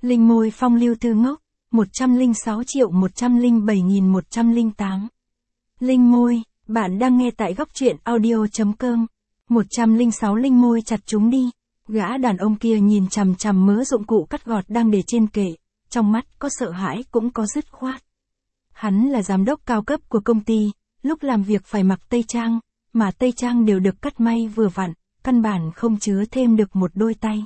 Linh môi phong lưu thư ngốc, 106.107.108. Linh môi, bạn đang nghe tại góc truyện audio.com. 106 linh môi chặt chúng đi. Gã đàn ông kia nhìn chằm chằm mớ dụng cụ cắt gọt đang để trên kệ, trong mắt có sợ hãi cũng có dứt khoát. Hắn là giám đốc cao cấp của công ty, lúc làm việc phải mặc tây trang, mà tây trang đều được cắt may vừa vặn, căn bản không chứa thêm được một đôi tay.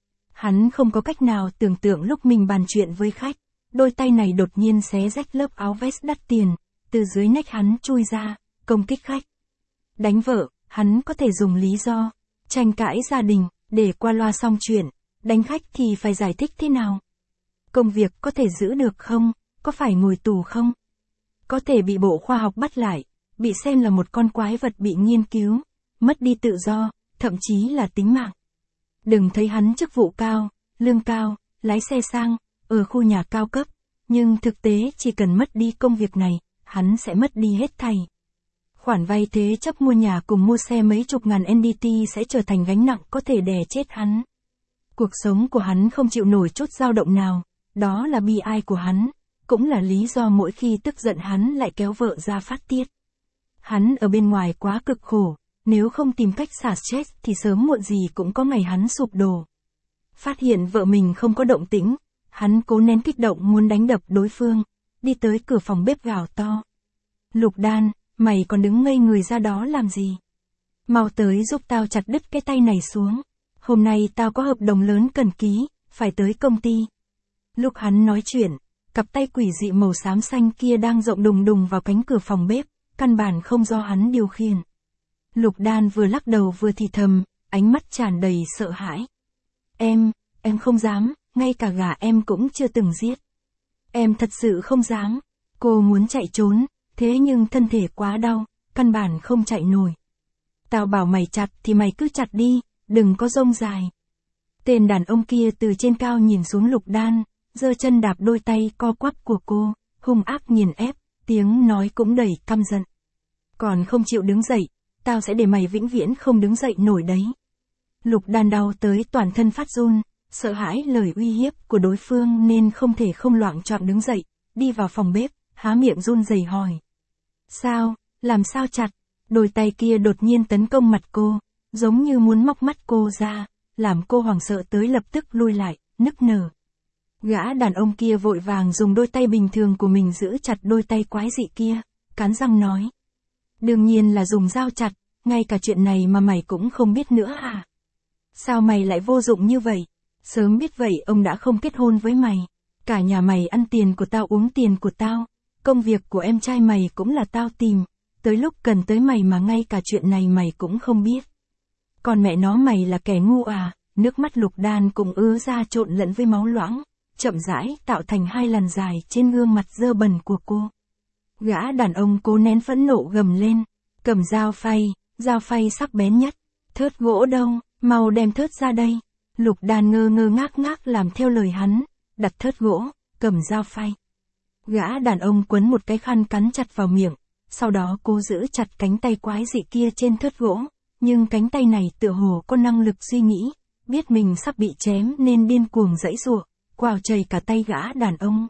Hắn không có cách nào tưởng tượng lúc mình bàn chuyện với khách, đôi tay này đột nhiên xé rách lớp áo vest đắt tiền, từ dưới nách hắn chui ra, công kích khách. Đánh vợ, hắn có thể dùng lý do tranh cãi gia đình, để qua loa xong chuyện, đánh khách thì phải giải thích thế nào? Công việc có thể giữ được không? Có phải ngồi tù không? Có thể bị bộ khoa học bắt lại, bị xem là một con quái vật bị nghiên cứu, mất đi tự do, thậm chí là tính mạng. Đừng thấy hắn chức vụ cao, lương cao, lái xe sang, ở khu nhà cao cấp, nhưng thực tế chỉ cần mất đi công việc này, hắn sẽ mất đi hết thảy. Khoản vay thế chấp mua nhà cùng mua xe mấy chục ngàn NDT sẽ trở thành gánh nặng có thể đè chết hắn. Cuộc sống của hắn không chịu nổi chút dao động nào, đó là bi ai của hắn, cũng là lý do mỗi khi tức giận hắn lại kéo vợ ra phát tiết. Hắn ở bên ngoài quá cực khổ, nếu không tìm cách xả stress thì sớm muộn gì cũng có ngày hắn sụp đổ. Phát hiện vợ mình không có động tĩnh, hắn cố nén kích động muốn đánh đập đối phương, đi tới cửa phòng bếp gào to. Lục Đan, mày còn đứng ngây người ra đó làm gì? Mau tới giúp tao chặt đứt cái tay này xuống. Hôm nay tao có hợp đồng lớn cần ký, phải tới công ty. Lúc hắn nói chuyện, cặp tay quỷ dị màu xám xanh kia đang rộng đùng đùng vào cánh cửa phòng bếp, căn bản không do hắn điều khiển. Lục Đan vừa lắc đầu vừa thì thầm, ánh mắt tràn đầy sợ hãi. Em không dám, ngay cả gà em cũng chưa từng giết. Em thật sự không dám. Cô muốn chạy trốn, thế nhưng thân thể quá đau, căn bản không chạy nổi. Tao bảo mày chặt thì mày cứ chặt đi, đừng có rông dài. Tên đàn ông kia từ trên cao nhìn xuống Lục Đan, giơ chân đạp đôi tay co quắp của cô, hung ác nghiền ép, tiếng nói cũng đầy căm giận. Còn không chịu đứng dậy, tao sẽ để mày vĩnh viễn không đứng dậy nổi đấy. Lục Đan đau tới toàn thân phát run, sợ hãi lời uy hiếp của đối phương nên không thể không loạng choạng đứng dậy, đi vào phòng bếp, há miệng run rẩy hỏi. Sao, làm sao chặt? Đôi tay kia đột nhiên tấn công mặt cô, giống như muốn móc mắt cô ra, làm cô hoảng sợ tới lập tức lui lại, nức nở. Gã đàn ông kia vội vàng dùng đôi tay bình thường của mình giữ chặt đôi tay quái dị kia, cắn răng nói. Đương nhiên là dùng dao chặt, ngay cả chuyện này mà mày cũng không biết nữa à? Sao mày lại vô dụng như vậy? Sớm biết vậy ông đã không kết hôn với mày. Cả nhà mày ăn tiền của tao uống tiền của tao. Công việc của em trai mày cũng là tao tìm. Tới lúc cần tới mày mà ngay cả chuyện này mày cũng không biết. Còn mẹ nó mày là kẻ ngu à? Nước mắt Lục Đan cũng ứa ra trộn lẫn với máu loãng, chậm rãi tạo thành hai làn dài trên gương mặt dơ bẩn của cô. Gã đàn ông cố nén phẫn nộ gầm lên, cầm dao phay sắc bén nhất. Thớt gỗ đâu, mau đem thớt ra đây. Lục Đan ngơ ngơ ngác làm theo lời hắn, đặt thớt gỗ, cầm dao phay. Gã đàn ông quấn một cái khăn cắn chặt vào miệng, sau đó cố giữ chặt cánh tay quái dị kia trên thớt gỗ, nhưng cánh tay này tựa hồ có năng lực suy nghĩ, biết mình sắp bị chém nên điên cuồng giãy giụa, quào chảy cả tay gã đàn ông.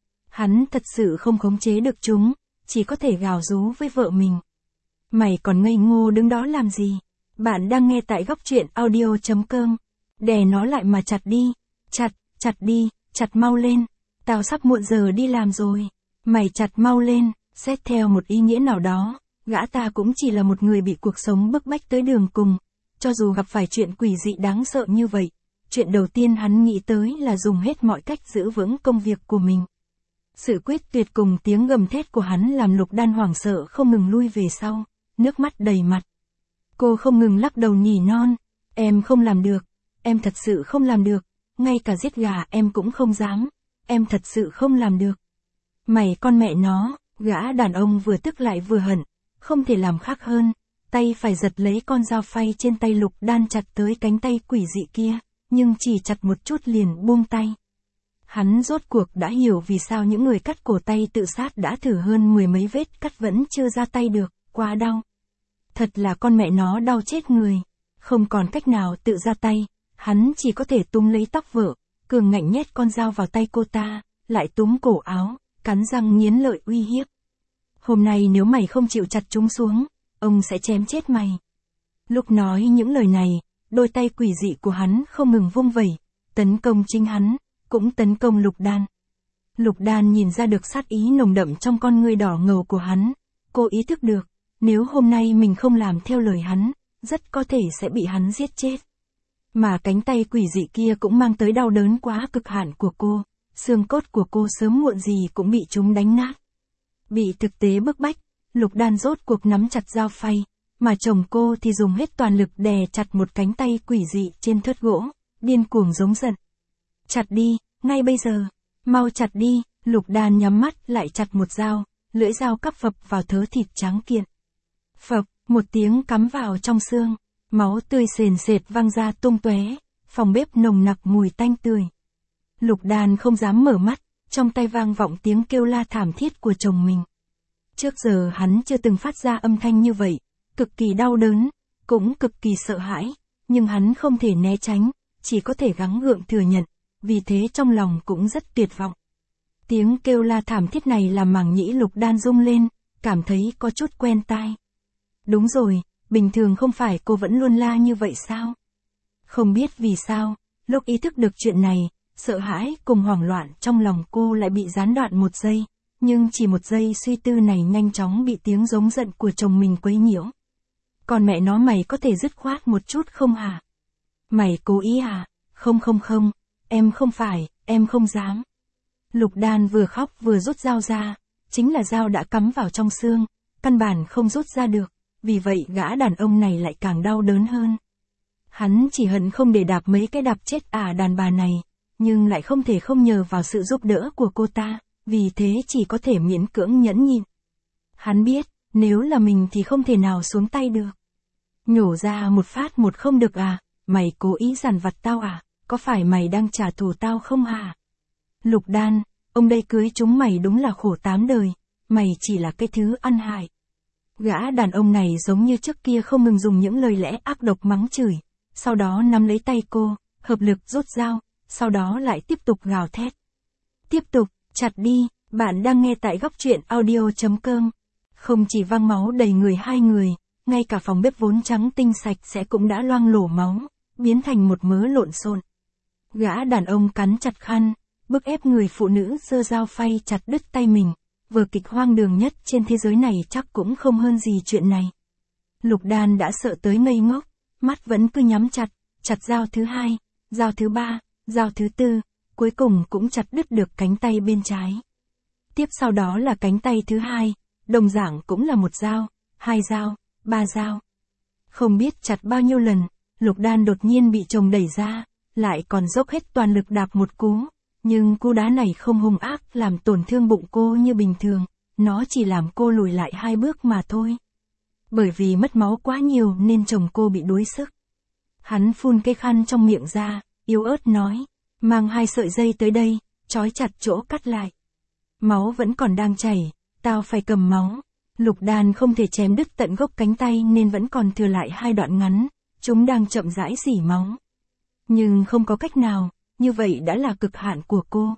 Hắn thật sự không khống chế được chúng, chỉ có thể gào rú với vợ mình. Mày còn ngây ngô đứng đó làm gì? Bạn đang nghe tại góc truyện audio.com. Đè nó lại mà chặt đi. Chặt đi, chặt mau lên. Tao sắp muộn giờ đi làm rồi. Mày chặt mau lên. Xét theo một ý nghĩa nào đó, gã ta cũng chỉ là một người bị cuộc sống bức bách tới đường cùng. Cho dù gặp phải chuyện quỷ dị đáng sợ như vậy, chuyện đầu tiên hắn nghĩ tới là dùng hết mọi cách giữ vững công việc của mình. Sự quyết tuyệt cùng tiếng gầm thét của hắn làm Lục Đan hoảng sợ không ngừng lui về sau, nước mắt đầy mặt. Cô không ngừng lắc đầu nhỉ non, em không làm được, em thật sự không làm được, ngay cả giết gà em cũng không dám, em thật sự không làm được. Mày con mẹ nó, gã đàn ông vừa tức lại vừa hận, không thể làm khác hơn, tay phải giật lấy con dao phay trên tay Lục Đan chặt tới cánh tay quỷ dị kia, nhưng chỉ chặt một chút liền buông tay. Hắn rốt cuộc đã hiểu vì sao những người cắt cổ tay tự sát đã thử hơn 10 mấy vết cắt vẫn chưa ra tay được, quá đau. Thật là con mẹ nó đau chết người, không còn cách nào tự ra tay, hắn chỉ có thể túm lấy tóc vợ, cường ngạnh nhét con dao vào tay cô ta, lại túm cổ áo, cắn răng nghiến lợi uy hiếp. Hôm nay nếu mày không chịu chặt chúng xuống, ông sẽ chém chết mày. Lúc nói những lời này, đôi tay quỷ dị của hắn không ngừng vung vẩy, tấn công chính hắn, cũng tấn công Lục Đan. Lục Đan nhìn ra được sát ý nồng đậm trong con ngươi đỏ ngầu của hắn, cô ý thức được, nếu hôm nay mình không làm theo lời hắn, rất có thể sẽ bị hắn giết chết. Mà cánh tay quỷ dị kia cũng mang tới đau đớn quá cực hạn của cô, xương cốt của cô sớm muộn gì cũng bị chúng đánh nát. Bị thực tế bức bách, Lục Đan rốt cuộc nắm chặt dao phay, mà chồng cô thì dùng hết toàn lực đè chặt một cánh tay quỷ dị trên thớt gỗ, điên cuồng giống giận. Chặt đi, ngay bây giờ, mau chặt đi, Lục Đan nhắm mắt lại chặt một dao, lưỡi dao cắp phập vào thớ thịt trắng kiện. Phập, một tiếng cắm vào trong xương, máu tươi sền sệt văng ra tung tóe, phòng bếp nồng nặc mùi tanh tươi. Lục Đan không dám mở mắt, trong tay vang vọng tiếng kêu la thảm thiết của chồng mình. Trước giờ hắn chưa từng phát ra âm thanh như vậy, cực kỳ đau đớn, cũng cực kỳ sợ hãi, nhưng hắn không thể né tránh, chỉ có thể gắng gượng thừa nhận, vì thế trong lòng cũng rất tuyệt vọng. Tiếng kêu la thảm thiết này làm màng nhĩ Lục Đan rung lên, cảm thấy có chút quen tai. Đúng rồi, bình thường không phải cô vẫn luôn la như vậy sao? Không biết vì sao, lúc ý thức được chuyện này, sợ hãi cùng hoảng loạn trong lòng cô lại bị gián đoạn một giây, nhưng chỉ một giây suy tư này nhanh chóng bị tiếng giống giận của chồng mình quấy nhiễu. Còn mẹ nó mày có thể dứt khoát một chút không hả? Mày cố ý à? Không, em không phải, em không dám. Lục Đan vừa khóc vừa rút dao ra, chính là dao đã cắm vào trong xương, căn bản không rút ra được, vì vậy gã đàn ông này lại càng đau đớn hơn. Hắn chỉ hận không để đạp mấy cái đạp chết đàn bà này, nhưng lại không thể không nhờ vào sự giúp đỡ của cô ta, vì thế chỉ có thể miễn cưỡng nhẫn nhịn. Hắn biết, nếu là mình thì không thể nào xuống tay được. Nhổ ra một phát một không được à, mày cố ý dằn vặt tao à, có phải mày đang trả thù tao không hả? Lục Đan, ông đây cưới chúng mày đúng là khổ 8 đời, mày chỉ là cái thứ ăn hại. Gã đàn ông này giống như trước kia không ngừng dùng những lời lẽ ác độc mắng chửi, sau đó nắm lấy tay cô, hợp lực rút dao, sau đó lại tiếp tục gào thét. Tiếp tục, chặt đi, bạn đang nghe tại góc truyện audio.com. Không chỉ văng máu đầy người hai người, ngay cả phòng bếp vốn trắng tinh sạch sẽ cũng đã loang lổ máu, biến thành một mớ lộn xộn. Gã đàn ông cắn chặt khăn, bức ép người phụ nữ giơ dao phay chặt đứt tay mình, vở kịch hoang đường nhất trên thế giới này chắc cũng không hơn gì chuyện này. Lục Đan đã sợ tới ngây ngốc, mắt vẫn cứ nhắm chặt, chặt dao thứ hai, dao thứ ba, dao thứ tư, cuối cùng cũng chặt đứt được cánh tay bên trái. Tiếp sau đó là cánh tay thứ hai, đồng dạng cũng là một dao, hai dao, ba dao. Không biết chặt bao nhiêu lần, Lục Đan đột nhiên bị chồng đẩy ra, lại còn dốc hết toàn lực đạp một cú, nhưng cú đá này không hung ác làm tổn thương bụng cô như bình thường, nó chỉ làm cô lùi lại 2 bước mà thôi. Bởi vì mất máu quá nhiều nên chồng cô bị đuối sức. Hắn phun cái khăn trong miệng ra, yếu ớt nói, mang 2 sợi dây tới đây, trói chặt chỗ cắt lại. Máu vẫn còn đang chảy, tao phải cầm máu. Lục Đan không thể chém đứt tận gốc cánh tay nên vẫn còn thừa lại 2 đoạn ngắn, chúng đang chậm rãi rỉ máu. Nhưng không có cách nào, như vậy đã là cực hạn của cô.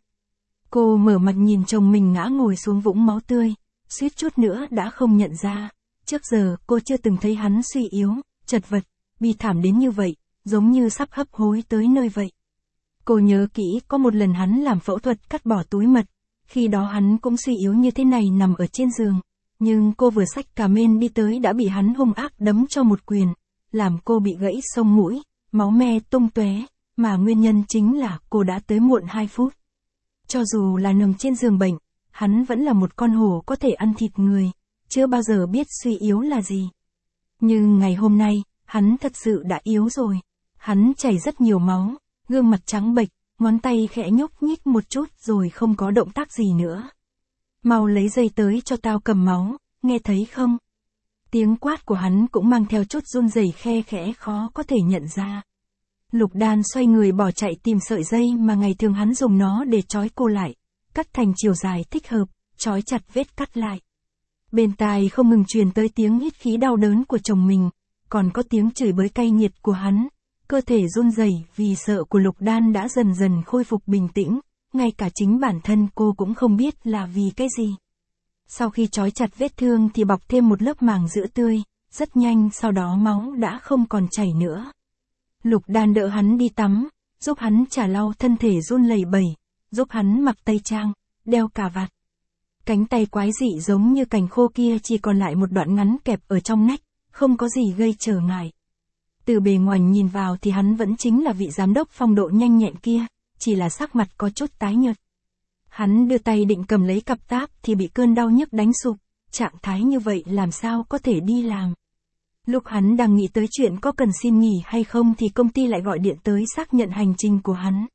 Cô mở mặt nhìn chồng mình ngã ngồi xuống vũng máu tươi, suýt chút nữa đã không nhận ra. Trước giờ cô chưa từng thấy hắn suy yếu, chật vật, bi thảm đến như vậy, giống như sắp hấp hối tới nơi vậy. Cô nhớ kỹ có một lần hắn làm phẫu thuật cắt bỏ túi mật, khi đó hắn cũng suy yếu như thế này nằm ở trên giường. Nhưng cô vừa xách cà mên đi tới đã bị hắn hung ác đấm cho một quyền, làm cô bị gãy xông mũi, máu me tung tóe, mà nguyên nhân chính là cô đã tới muộn 2 phút. Cho dù là nằm trên giường bệnh, hắn vẫn là một con hổ có thể ăn thịt người, chưa bao giờ biết suy yếu là gì. Nhưng ngày hôm nay, hắn thật sự đã yếu rồi. Hắn chảy rất nhiều máu, gương mặt trắng bệch, ngón tay khẽ nhúc nhích một chút rồi không có động tác gì nữa. Mau lấy dây tới cho tao cầm máu, nghe thấy không? Tiếng quát của hắn cũng mang theo chút run rẩy khe khẽ khó có thể nhận ra. Lục Đan xoay người bỏ chạy tìm sợi dây mà ngày thường hắn dùng nó để trói cô lại, cắt thành chiều dài thích hợp, trói chặt vết cắt lại. Bên tai không ngừng truyền tới tiếng hít khí đau đớn của chồng mình, còn có tiếng chửi bới cay nghiệt của hắn, Cơ thể run rẩy vì sợ của Lục Đan đã dần dần khôi phục bình tĩnh, ngay cả chính bản thân cô cũng không biết là vì cái gì. Sau khi trói chặt vết thương thì bọc thêm một lớp màng dưỡng tươi, rất nhanh sau đó máu đã không còn chảy nữa. Lục Đan đỡ hắn đi tắm, giúp hắn chà lau thân thể run lẩy bẩy, giúp hắn mặc tây trang, đeo cà vạt. Cánh tay quái dị giống như cành khô kia chỉ còn lại một đoạn ngắn kẹp ở trong nách, không có gì gây trở ngại. Từ bề ngoài nhìn vào thì hắn vẫn chính là vị giám đốc phong độ nhanh nhẹn kia, chỉ là sắc mặt có chút tái nhợt. Hắn đưa tay định cầm lấy cặp táp thì bị cơn đau nhức đánh sụp, trạng thái như vậy làm sao có thể đi làm. Lúc hắn đang nghĩ tới chuyện có cần xin nghỉ hay không thì công ty lại gọi điện tới xác nhận hành trình của hắn.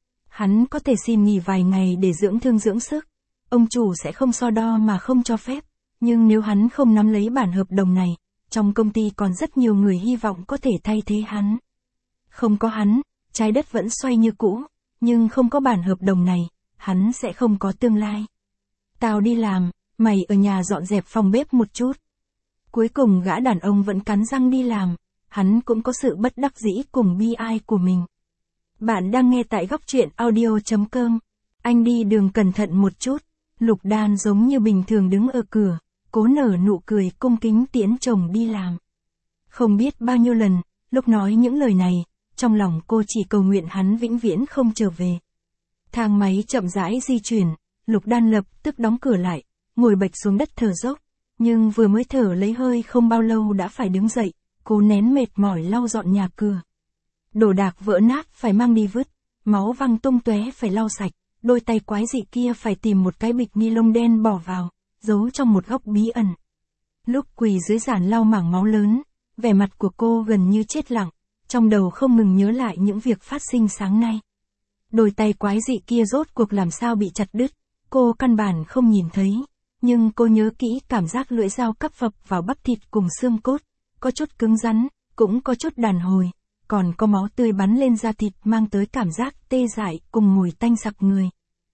Hắn có thể xin nghỉ vài ngày để dưỡng thương dưỡng sức. Ông chủ sẽ không so đo mà không cho phép, nhưng nếu hắn không nắm lấy bản hợp đồng này, trong công ty còn rất nhiều người hy vọng có thể thay thế hắn. Không có hắn, trái đất vẫn xoay như cũ, nhưng không có bản hợp đồng này, hắn sẽ không có tương lai. Tao đi làm, mày ở nhà dọn dẹp phòng bếp một chút. Cuối cùng gã đàn ông vẫn cắn răng đi làm, hắn cũng có sự bất đắc dĩ cùng bi ai của mình. Bạn đang nghe tại góc truyện audio.com. Anh đi đường cẩn thận một chút. Lục Đan giống như bình thường đứng ở cửa, cố nở nụ cười cung kính tiễn chồng đi làm. Không biết bao nhiêu lần, lúc nói những lời này, trong lòng cô chỉ cầu nguyện hắn vĩnh viễn không trở về. Thang máy chậm rãi di chuyển, Lục Đan lập tức đóng cửa lại, ngồi bệt xuống đất thở dốc, nhưng vừa mới thở lấy hơi không bao lâu đã phải đứng dậy, cố nén mệt mỏi lau dọn nhà cửa. Đồ đạc vỡ nát phải mang đi vứt, máu văng tung tóe phải lau sạch. Đôi tay quái dị kia phải tìm một cái bịch ni lông đen bỏ vào, giấu trong một góc bí ẩn. Lúc quỳ dưới giàn lau mảng máu lớn, vẻ mặt của cô gần như chết lặng, trong đầu không ngừng nhớ lại những việc phát sinh sáng nay. Đôi tay quái dị kia rốt cuộc làm sao bị chặt đứt, cô căn bản không nhìn thấy, nhưng cô nhớ kỹ cảm giác lưỡi dao cắp phập vào bắp thịt cùng xương cốt, có chút cứng rắn, cũng có chút đàn hồi. Còn có máu tươi bắn lên da thịt mang tới cảm giác tê dại cùng mùi tanh sặc người.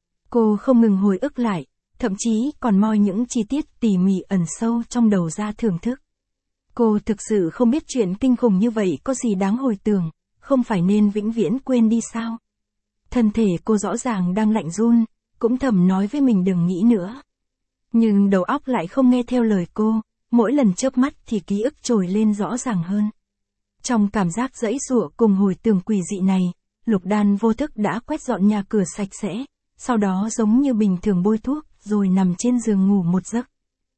Cô không ngừng hồi ức lại, thậm chí còn moi những chi tiết tỉ mỉ ẩn sâu trong đầu ra thưởng thức. Cô thực sự không biết chuyện kinh khủng như vậy có gì đáng hồi tưởng, không phải nên vĩnh viễn quên đi sao? Thân thể cô rõ ràng đang lạnh run, cũng thầm nói với mình đừng nghĩ nữa. Nhưng đầu óc lại không nghe theo lời cô, mỗi lần chớp mắt thì ký ức trồi lên rõ ràng hơn. Trong cảm giác giãy giụa cùng hồi tưởng quỷ dị này, Lục Đan vô thức đã quét dọn nhà cửa sạch sẽ, sau đó giống như bình thường bôi thuốc, rồi nằm trên giường ngủ một giấc.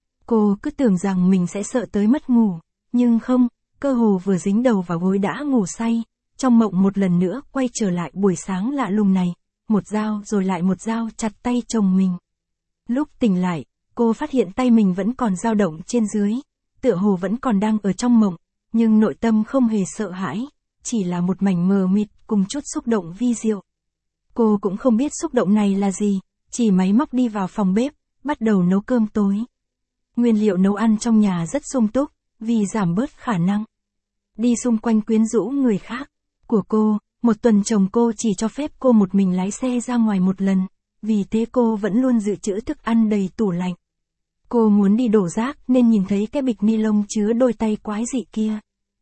Cô cứ tưởng rằng mình sẽ sợ tới mất ngủ, nhưng không, cơ hồ vừa dính đầu vào gối đã ngủ say, trong mộng một lần nữa quay trở lại buổi sáng lạ lùng này, một dao rồi lại một dao chặt tay chồng mình. Lúc tỉnh lại, cô phát hiện tay mình vẫn còn dao động trên dưới, tựa hồ vẫn còn đang ở trong mộng. Nhưng nội tâm không hề sợ hãi, chỉ là một mảnh mờ mịt cùng chút xúc động vi diệu. Cô cũng không biết xúc động này là gì, chỉ máy móc đi vào phòng bếp, bắt đầu nấu cơm tối. Nguyên liệu nấu ăn trong nhà rất sung túc, vì giảm bớt khả năng đi xung quanh quyến rũ người khác. Của cô, một tuần chồng cô chỉ cho phép cô một mình lái xe ra ngoài một lần, vì thế cô vẫn luôn dự trữ thức ăn đầy tủ lạnh. Cô muốn đi đổ rác nên nhìn thấy cái bịch ni lông chứa đôi tay quái dị kia.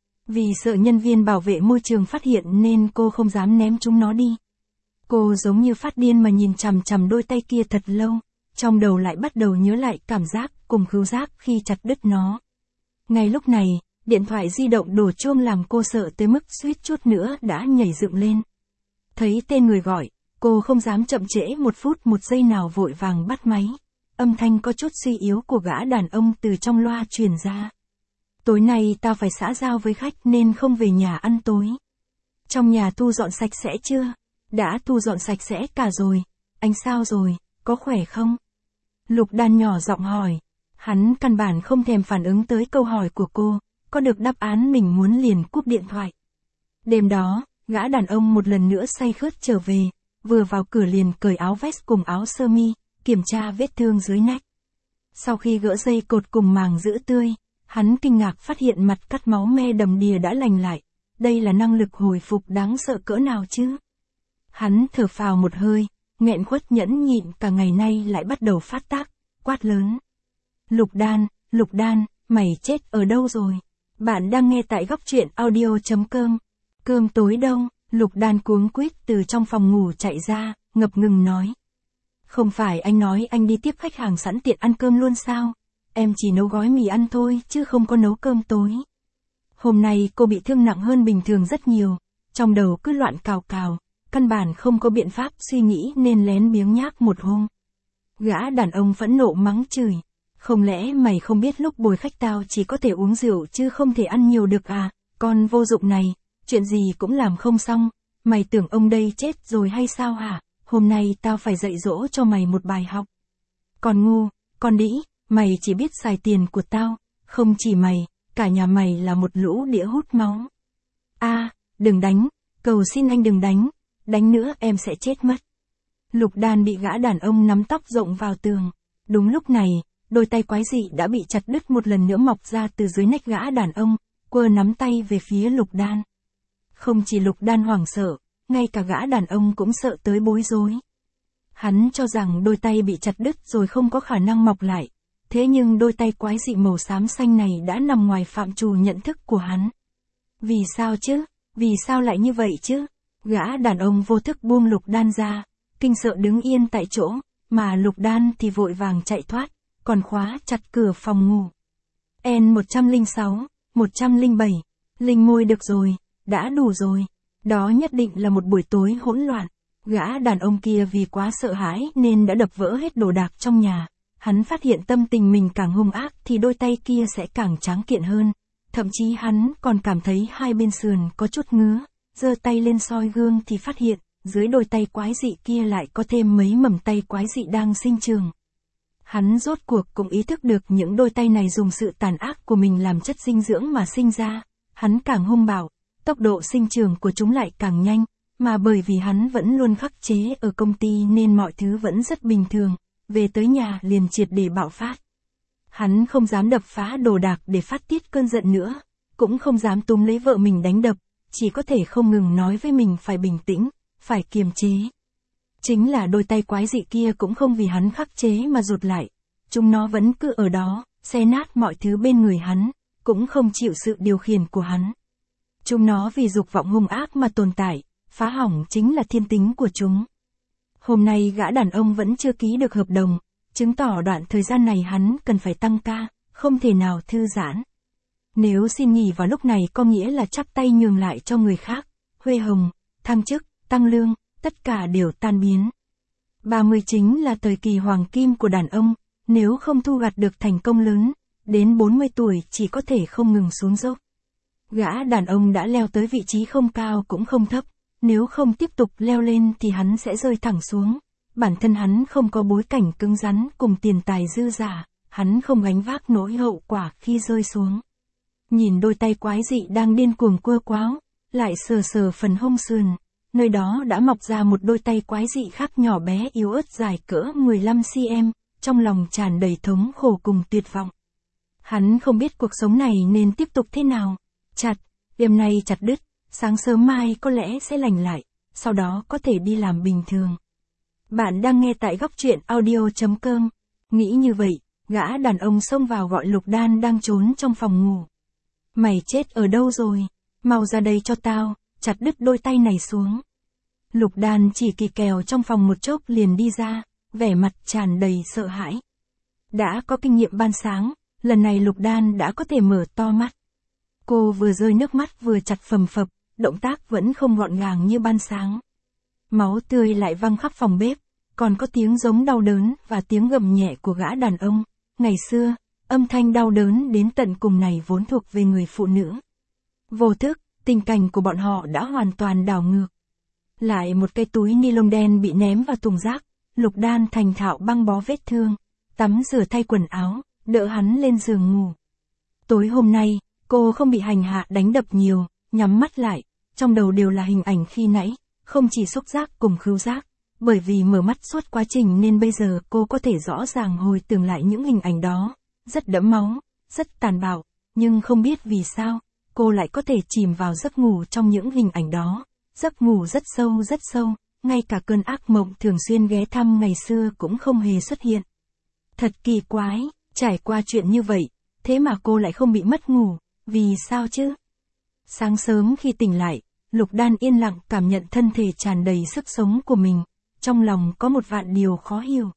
Vì sợ nhân viên bảo vệ môi trường phát hiện nên cô không dám ném chúng nó đi. Cô giống như phát điên mà nhìn chằm chằm đôi tay kia thật lâu, trong đầu lại bắt đầu nhớ lại cảm giác cùng khứu giác khi chặt đứt nó. Ngay lúc này, điện thoại di động đổ chuông làm cô sợ tới mức suýt chút nữa đã nhảy dựng lên. Thấy tên người gọi, cô không dám chậm trễ một phút một giây nào vội vàng bắt máy. Âm thanh có chút suy yếu của gã đàn ông từ trong loa truyền ra. Tối nay tao phải xã giao với khách nên không về nhà ăn tối. Trong nhà thu dọn sạch sẽ chưa? Đã thu dọn sạch sẽ cả rồi. Anh sao rồi, có khỏe không? Lục Đan nhỏ giọng hỏi. Hắn căn bản không thèm phản ứng tới câu hỏi của cô, có được đáp án mình muốn liền cúp điện thoại. Đêm đó, gã đàn ông một lần nữa say khướt trở về, vừa vào cửa liền cởi áo vest cùng áo sơ mi, kiểm tra vết thương dưới nách. Sau khi gỡ dây cột cùng màng giữ tươi, hắn kinh ngạc phát hiện mặt cắt máu me đầm đìa đã lành lại. Đây là năng lực hồi phục đáng sợ cỡ nào chứ? Hắn thở phào một hơi, nghẹn khuất nhẫn nhịn cả ngày nay lại bắt đầu phát tác, quát lớn. Lục Đan, mày chết ở đâu rồi? Bạn đang nghe tại góc truyện audio.com. Cơm tối đâu? Lục Đan cuống quýt từ trong phòng ngủ chạy ra, ngập ngừng nói. Không phải anh nói anh đi tiếp khách hàng sẵn tiện ăn cơm luôn sao? Em chỉ nấu gói mì ăn thôi chứ không có nấu cơm tối. Hôm nay cô bị thương nặng hơn bình thường rất nhiều, trong đầu cứ loạn cào cào, căn bản không có biện pháp suy nghĩ nên lén biếng nhác một hôm. Gã đàn ông phẫn nộ mắng chửi. Không lẽ mày không biết lúc bồi khách tao chỉ có thể uống rượu chứ không thể ăn nhiều được à? Con vô dụng này, chuyện gì cũng làm không xong, mày tưởng ông đây chết rồi hay sao hả? Hôm nay tao phải dạy dỗ cho mày một bài học. Con ngu, con đĩ, mày chỉ biết xài tiền của tao, không chỉ mày, cả nhà mày là một lũ đĩa hút máu. Đừng đánh, cầu xin anh đừng đánh, đánh nữa em sẽ chết mất. Lục Đan bị gã đàn ông nắm tóc rộng vào tường. Đúng lúc này, đôi tay quái dị đã bị chặt đứt một lần nữa mọc ra từ dưới nách gã đàn ông, quơ nắm tay về phía Lục Đan. Không chỉ Lục Đan hoảng sợ, ngay cả gã đàn ông cũng sợ tới bối rối. Hắn cho rằng đôi tay bị chặt đứt rồi không có khả năng mọc lại, thế nhưng đôi tay quái dị màu xám xanh này đã nằm ngoài phạm trù nhận thức của hắn. Vì sao chứ? Vì sao lại như vậy chứ? Gã đàn ông vô thức buông Lục Đan ra, kinh sợ đứng yên tại chỗ, mà Lục Đan thì vội vàng chạy thoát, còn khóa chặt cửa phòng ngủ. N106, 107, Linh môi được rồi, đã đủ rồi. Đó nhất định là một buổi tối hỗn loạn. Gã đàn ông kia vì quá sợ hãi nên đã đập vỡ hết đồ đạc trong nhà. Hắn phát hiện tâm tình mình càng hung ác thì đôi tay kia sẽ càng tráng kiện hơn. Thậm chí hắn còn cảm thấy hai bên sườn có chút ngứa, giơ tay lên soi gương thì phát hiện, dưới đôi tay quái dị kia lại có thêm mấy mầm tay quái dị đang sinh trưởng. Hắn rốt cuộc cũng ý thức được những đôi tay này dùng sự tàn ác của mình làm chất dinh dưỡng mà sinh ra. Hắn càng hung bạo, tốc độ sinh trưởng của chúng lại càng nhanh, mà bởi vì hắn vẫn luôn khắc chế ở công ty nên mọi thứ vẫn rất bình thường, về tới nhà liền triệt để bạo phát. Hắn không dám đập phá đồ đạc để phát tiết cơn giận nữa, cũng không dám túm lấy vợ mình đánh đập, chỉ có thể không ngừng nói với mình phải bình tĩnh, phải kiềm chế. Chính là đôi tay quái dị kia cũng không vì hắn khắc chế mà rụt lại, chúng nó vẫn cứ ở đó, xé nát mọi thứ bên người hắn, cũng không chịu sự điều khiển của hắn. Chúng nó vì dục vọng hung ác mà tồn tại, phá hỏng chính là thiên tính của chúng. Hôm nay gã đàn ông vẫn chưa ký được hợp đồng, chứng tỏ đoạn thời gian này hắn cần phải tăng ca, không thể nào thư giãn. Nếu xin nghỉ vào lúc này có nghĩa là chắp tay nhường lại cho người khác, huê hồng, thăng chức, tăng lương, tất cả đều tan biến. 30 chính là thời kỳ hoàng kim của đàn ông, nếu không thu gặt được thành công lớn, đến 40 tuổi chỉ có thể không ngừng xuống dốc. Gã đàn ông đã leo tới vị trí không cao cũng không thấp, nếu không tiếp tục leo lên thì hắn sẽ rơi thẳng xuống. Bản thân hắn không có bối cảnh cứng rắn cùng tiền tài dư giả, hắn không gánh vác nỗi hậu quả khi rơi xuống. Nhìn đôi tay quái dị đang điên cuồng quơ quáo, lại sờ sờ phần hông sườn, nơi đó đã mọc ra một đôi tay quái dị khác nhỏ bé yếu ớt dài cỡ 15 cm, trong lòng tràn đầy thống khổ cùng tuyệt vọng. Hắn không biết cuộc sống này nên tiếp tục thế nào. Chặt, đêm nay chặt đứt, sáng sớm mai có lẽ sẽ lành lại, sau đó có thể đi làm bình thường. Bạn đang nghe tại góc truyện audio.com. Nghĩ như vậy, gã đàn ông xông vào gọi Lục Đan đang trốn trong phòng ngủ. Mày chết ở đâu rồi? Mau ra đây cho tao, chặt đứt đôi tay này xuống. Lục Đan chỉ kỳ kèo trong phòng một chốc liền đi ra, vẻ mặt tràn đầy sợ hãi. Đã có kinh nghiệm ban sáng, lần này Lục Đan đã có thể mở to mắt. Cô vừa rơi nước mắt vừa chặt phầm phập, động tác vẫn không gọn gàng như ban sáng. Máu tươi lại văng khắp phòng bếp, còn có tiếng giống đau đớn và tiếng gầm nhẹ của gã đàn ông. Ngày xưa, âm thanh đau đớn đến tận cùng này vốn thuộc về người phụ nữ. Vô thức, tình cảnh của bọn họ đã hoàn toàn đảo ngược. Lại một cái túi ni lông đen bị ném vào thùng rác, Lục Đan thành thạo băng bó vết thương, tắm rửa thay quần áo, đỡ hắn lên giường ngủ. Tối hôm nay, cô không bị hành hạ đánh đập nhiều, nhắm mắt lại, trong đầu đều là hình ảnh khi nãy, không chỉ xúc giác cùng khứu giác, bởi vì mở mắt suốt quá trình nên bây giờ cô có thể rõ ràng hồi tưởng lại những hình ảnh đó, rất đẫm máu, rất tàn bạo, nhưng không biết vì sao, cô lại có thể chìm vào giấc ngủ trong những hình ảnh đó, giấc ngủ rất sâu, ngay cả cơn ác mộng thường xuyên ghé thăm ngày xưa cũng không hề xuất hiện. Thật kỳ quái, trải qua chuyện như vậy, thế mà cô lại không bị mất ngủ, vì sao chứ? Sáng sớm khi tỉnh lại, Lục Đan yên lặng cảm nhận thân thể tràn đầy sức sống của mình, trong lòng có một vạn điều khó hiểu.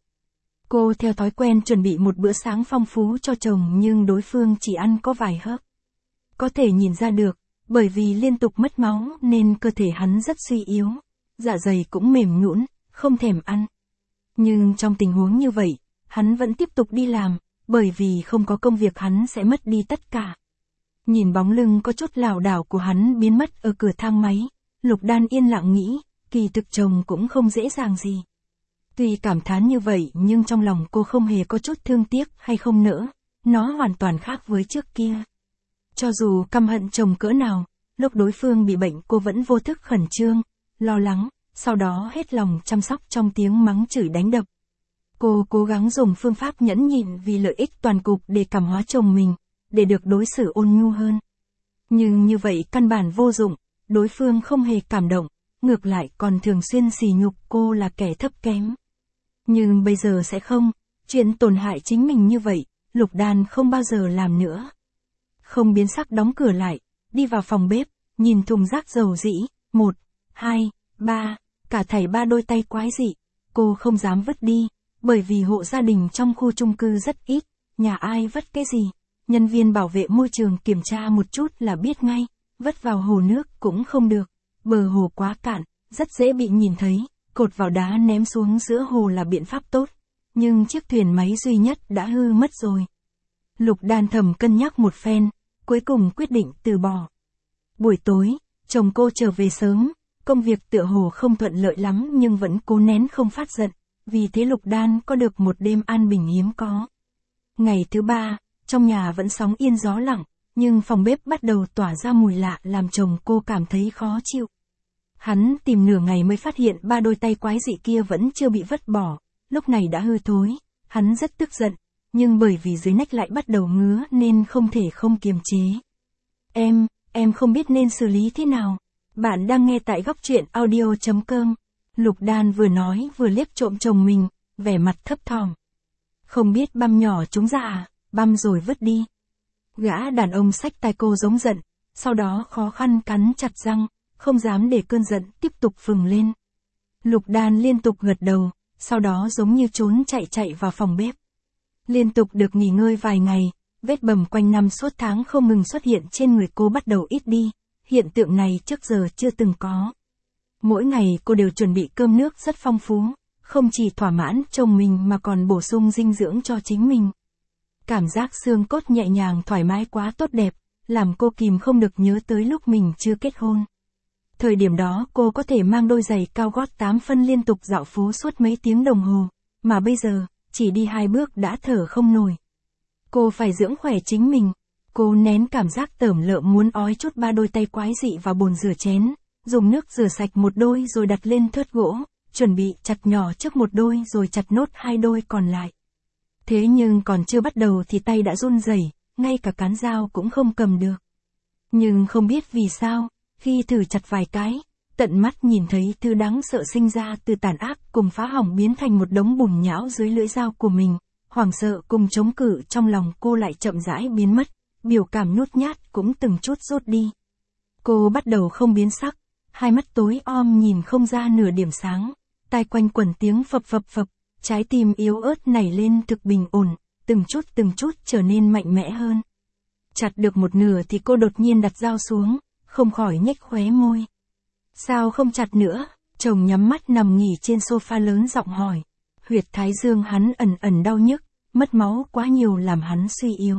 Cô theo thói quen chuẩn bị một bữa sáng phong phú cho chồng nhưng đối phương chỉ ăn có vài hớp. Có thể nhìn ra được, bởi vì liên tục mất máu nên cơ thể hắn rất suy yếu, dạ dày cũng mềm nhũn, không thèm ăn. Nhưng trong tình huống như vậy, hắn vẫn tiếp tục đi làm, bởi vì không có công việc hắn sẽ mất đi tất cả. Nhìn bóng lưng có chút lảo đảo của hắn biến mất ở cửa thang máy, Lục Đan yên lặng nghĩ, kỳ thực chồng cũng không dễ dàng gì. Tuy cảm thán như vậy nhưng trong lòng cô không hề có chút thương tiếc hay không nỡ, nó hoàn toàn khác với trước kia. Cho dù căm hận chồng cỡ nào, lúc đối phương bị bệnh cô vẫn vô thức khẩn trương, lo lắng, sau đó hết lòng chăm sóc trong tiếng mắng chửi đánh đập. Cô cố gắng dùng phương pháp nhẫn nhịn vì lợi ích toàn cục để cảm hóa chồng mình, để được đối xử ôn nhu hơn. Nhưng như vậy căn bản vô dụng, đối phương không hề cảm động, ngược lại còn thường xuyên sỉ nhục cô là kẻ thấp kém. Nhưng bây giờ sẽ không, chuyện tổn hại chính mình như vậy, Lục Đan không bao giờ làm nữa. Không biến sắc đóng cửa lại, đi vào phòng bếp, nhìn thùng rác dầu dĩ, 1, 2, 3, cả thảy 3 đôi tay quái dị, cô không dám vứt đi, bởi vì hộ gia đình trong khu chung cư rất ít, nhà ai vứt cái gì, nhân viên bảo vệ môi trường kiểm tra một chút là biết ngay, vứt vào hồ nước cũng không được, bờ hồ quá cạn, rất dễ bị nhìn thấy, cột vào đá ném xuống giữa hồ là biện pháp tốt, nhưng chiếc thuyền máy duy nhất đã hư mất rồi. Lục Đan thầm cân nhắc một phen, cuối cùng quyết định từ bỏ. Buổi tối, chồng cô trở về sớm, công việc tựa hồ không thuận lợi lắm nhưng vẫn cố nén không phát giận, vì thế Lục Đan có được một đêm an bình hiếm có. Ngày thứ 3, trong nhà vẫn sóng yên gió lặng, nhưng phòng bếp bắt đầu tỏa ra mùi lạ làm chồng cô cảm thấy khó chịu. Hắn tìm nửa ngày mới phát hiện 3 đôi tay quái dị kia vẫn chưa bị vứt bỏ, lúc này đã hư thối, hắn rất tức giận, nhưng bởi vì dưới nách lại bắt đầu ngứa nên không thể không kiềm chế. Em không biết nên xử lý thế nào. Bạn đang nghe tại góc truyện audio.com. Lục Đan vừa nói vừa liếc trộm chồng mình, vẻ mặt thấp thỏm. Không biết băm nhỏ chúng ra à, băm rồi vứt đi. Gã đàn ông xách tai cô giống giận, sau đó khó khăn cắn chặt răng, không dám để cơn giận tiếp tục phừng lên. Lục Đan liên tục gật đầu, sau đó giống như trốn chạy vào phòng bếp. Liên tục được nghỉ ngơi vài ngày, vết bầm quanh năm suốt tháng không ngừng xuất hiện trên người cô bắt đầu ít đi, hiện tượng này trước giờ chưa từng có. Mỗi ngày cô đều chuẩn bị cơm nước rất phong phú, không chỉ thỏa mãn chồng mình mà còn bổ sung dinh dưỡng cho chính mình. Cảm giác xương cốt nhẹ nhàng thoải mái quá tốt đẹp, làm cô kìm không được nhớ tới lúc mình chưa kết hôn. Thời điểm đó cô có thể mang đôi giày cao gót 8 phân liên tục dạo phố suốt mấy tiếng đồng hồ, mà bây giờ, chỉ đi 2 bước đã thở không nổi. Cô phải dưỡng khỏe chính mình. Cô nén cảm giác tởm lợm muốn ói chút 3 đôi tay quái dị vào bồn rửa chén, dùng nước rửa sạch một đôi rồi đặt lên thớt gỗ, chuẩn bị chặt nhỏ trước một đôi rồi chặt nốt 2 đôi còn lại. Thế nhưng còn chưa bắt đầu thì tay đã run rẩy, ngay cả cán dao cũng không cầm được. Nhưng không biết vì sao, khi thử chặt vài cái, tận mắt nhìn thấy thứ đáng sợ sinh ra từ tàn ác cùng phá hỏng biến thành một đống bùn nhão dưới lưỡi dao của mình, hoảng sợ cùng chống cự trong lòng cô lại chậm rãi biến mất, biểu cảm nhút nhát cũng từng chút rút đi. Cô bắt đầu không biến sắc, hai mắt tối om nhìn không ra nửa điểm sáng, tai quanh quẩn tiếng phập phập phập, trái tim yếu ớt nảy lên thực bình ổn, từng chút trở nên mạnh mẽ hơn. Chặt được một nửa thì cô đột nhiên đặt dao xuống, không khỏi nhếch khóe môi. Sao không chặt nữa? Chồng nhắm mắt nằm nghỉ trên sofa lớn giọng hỏi. Huyệt thái dương hắn ẩn ẩn đau nhức, mất máu quá nhiều làm hắn suy yếu.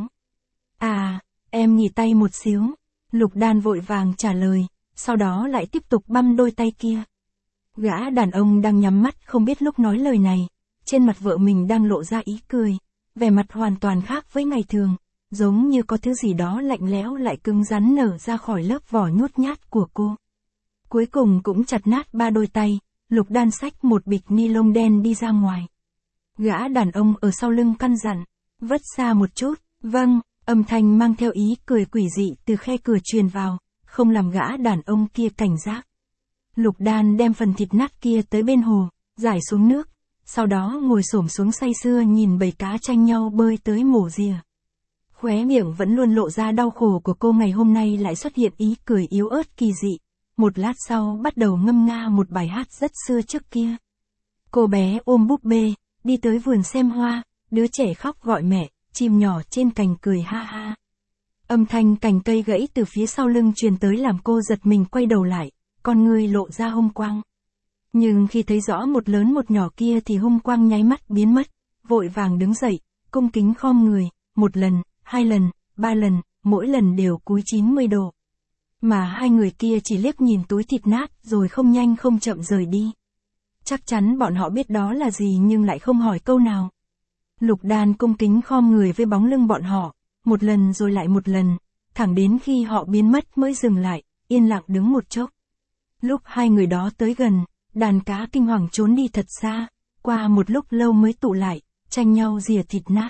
À, em nghỉ tay một xíu. Lục Đan vội vàng trả lời, sau đó lại tiếp tục băm đôi tay kia. Gã đàn ông đang nhắm mắt không biết lúc nói lời này, trên mặt vợ mình đang lộ ra ý cười, vẻ mặt hoàn toàn khác với ngày thường, giống như có thứ gì đó lạnh lẽo lại cứng rắn nở ra khỏi lớp vỏ nhút nhát của cô. Cuối cùng cũng chặt nát 3 đôi tay, Lục Đan xách một bịch ni lông đen đi ra ngoài. Gã đàn ông ở sau lưng căn dặn, vất xa một chút, vâng, âm thanh mang theo ý cười quỷ dị từ khe cửa truyền vào, không làm gã đàn ông kia cảnh giác. Lục Đan đem phần thịt nát kia tới bên hồ, giải xuống nước, sau đó ngồi xổm xuống say sưa nhìn bầy cá tranh nhau bơi tới mổ rìa. Khóe miệng vẫn luôn lộ ra đau khổ của cô ngày hôm nay lại xuất hiện ý cười yếu ớt kỳ dị, một lát sau bắt đầu ngâm nga một bài hát rất xưa trước kia. Cô bé ôm búp bê, đi tới vườn xem hoa, đứa trẻ khóc gọi mẹ, chim nhỏ trên cành cười ha ha. Âm thanh cành cây gãy từ phía sau lưng truyền tới làm cô giật mình quay đầu lại, con ngươi lộ ra hung quang. Nhưng khi thấy rõ một lớn một nhỏ kia thì hung quang nháy mắt biến mất, vội vàng đứng dậy, cung kính khom người, một lần, 2 lần, 3 lần, mỗi lần đều cúi 90 độ. Mà hai người kia chỉ liếc nhìn túi thịt nát rồi không nhanh không chậm rời đi. Chắc chắn bọn họ biết đó là gì nhưng lại không hỏi câu nào. Lục Đan cung kính khom người với bóng lưng bọn họ, một lần rồi lại một lần, thẳng đến khi họ biến mất mới dừng lại, yên lặng đứng một chốc. Lúc hai người đó tới gần, đàn cá kinh hoàng trốn đi thật xa, qua một lúc lâu mới tụ lại, tranh nhau rìa thịt nát.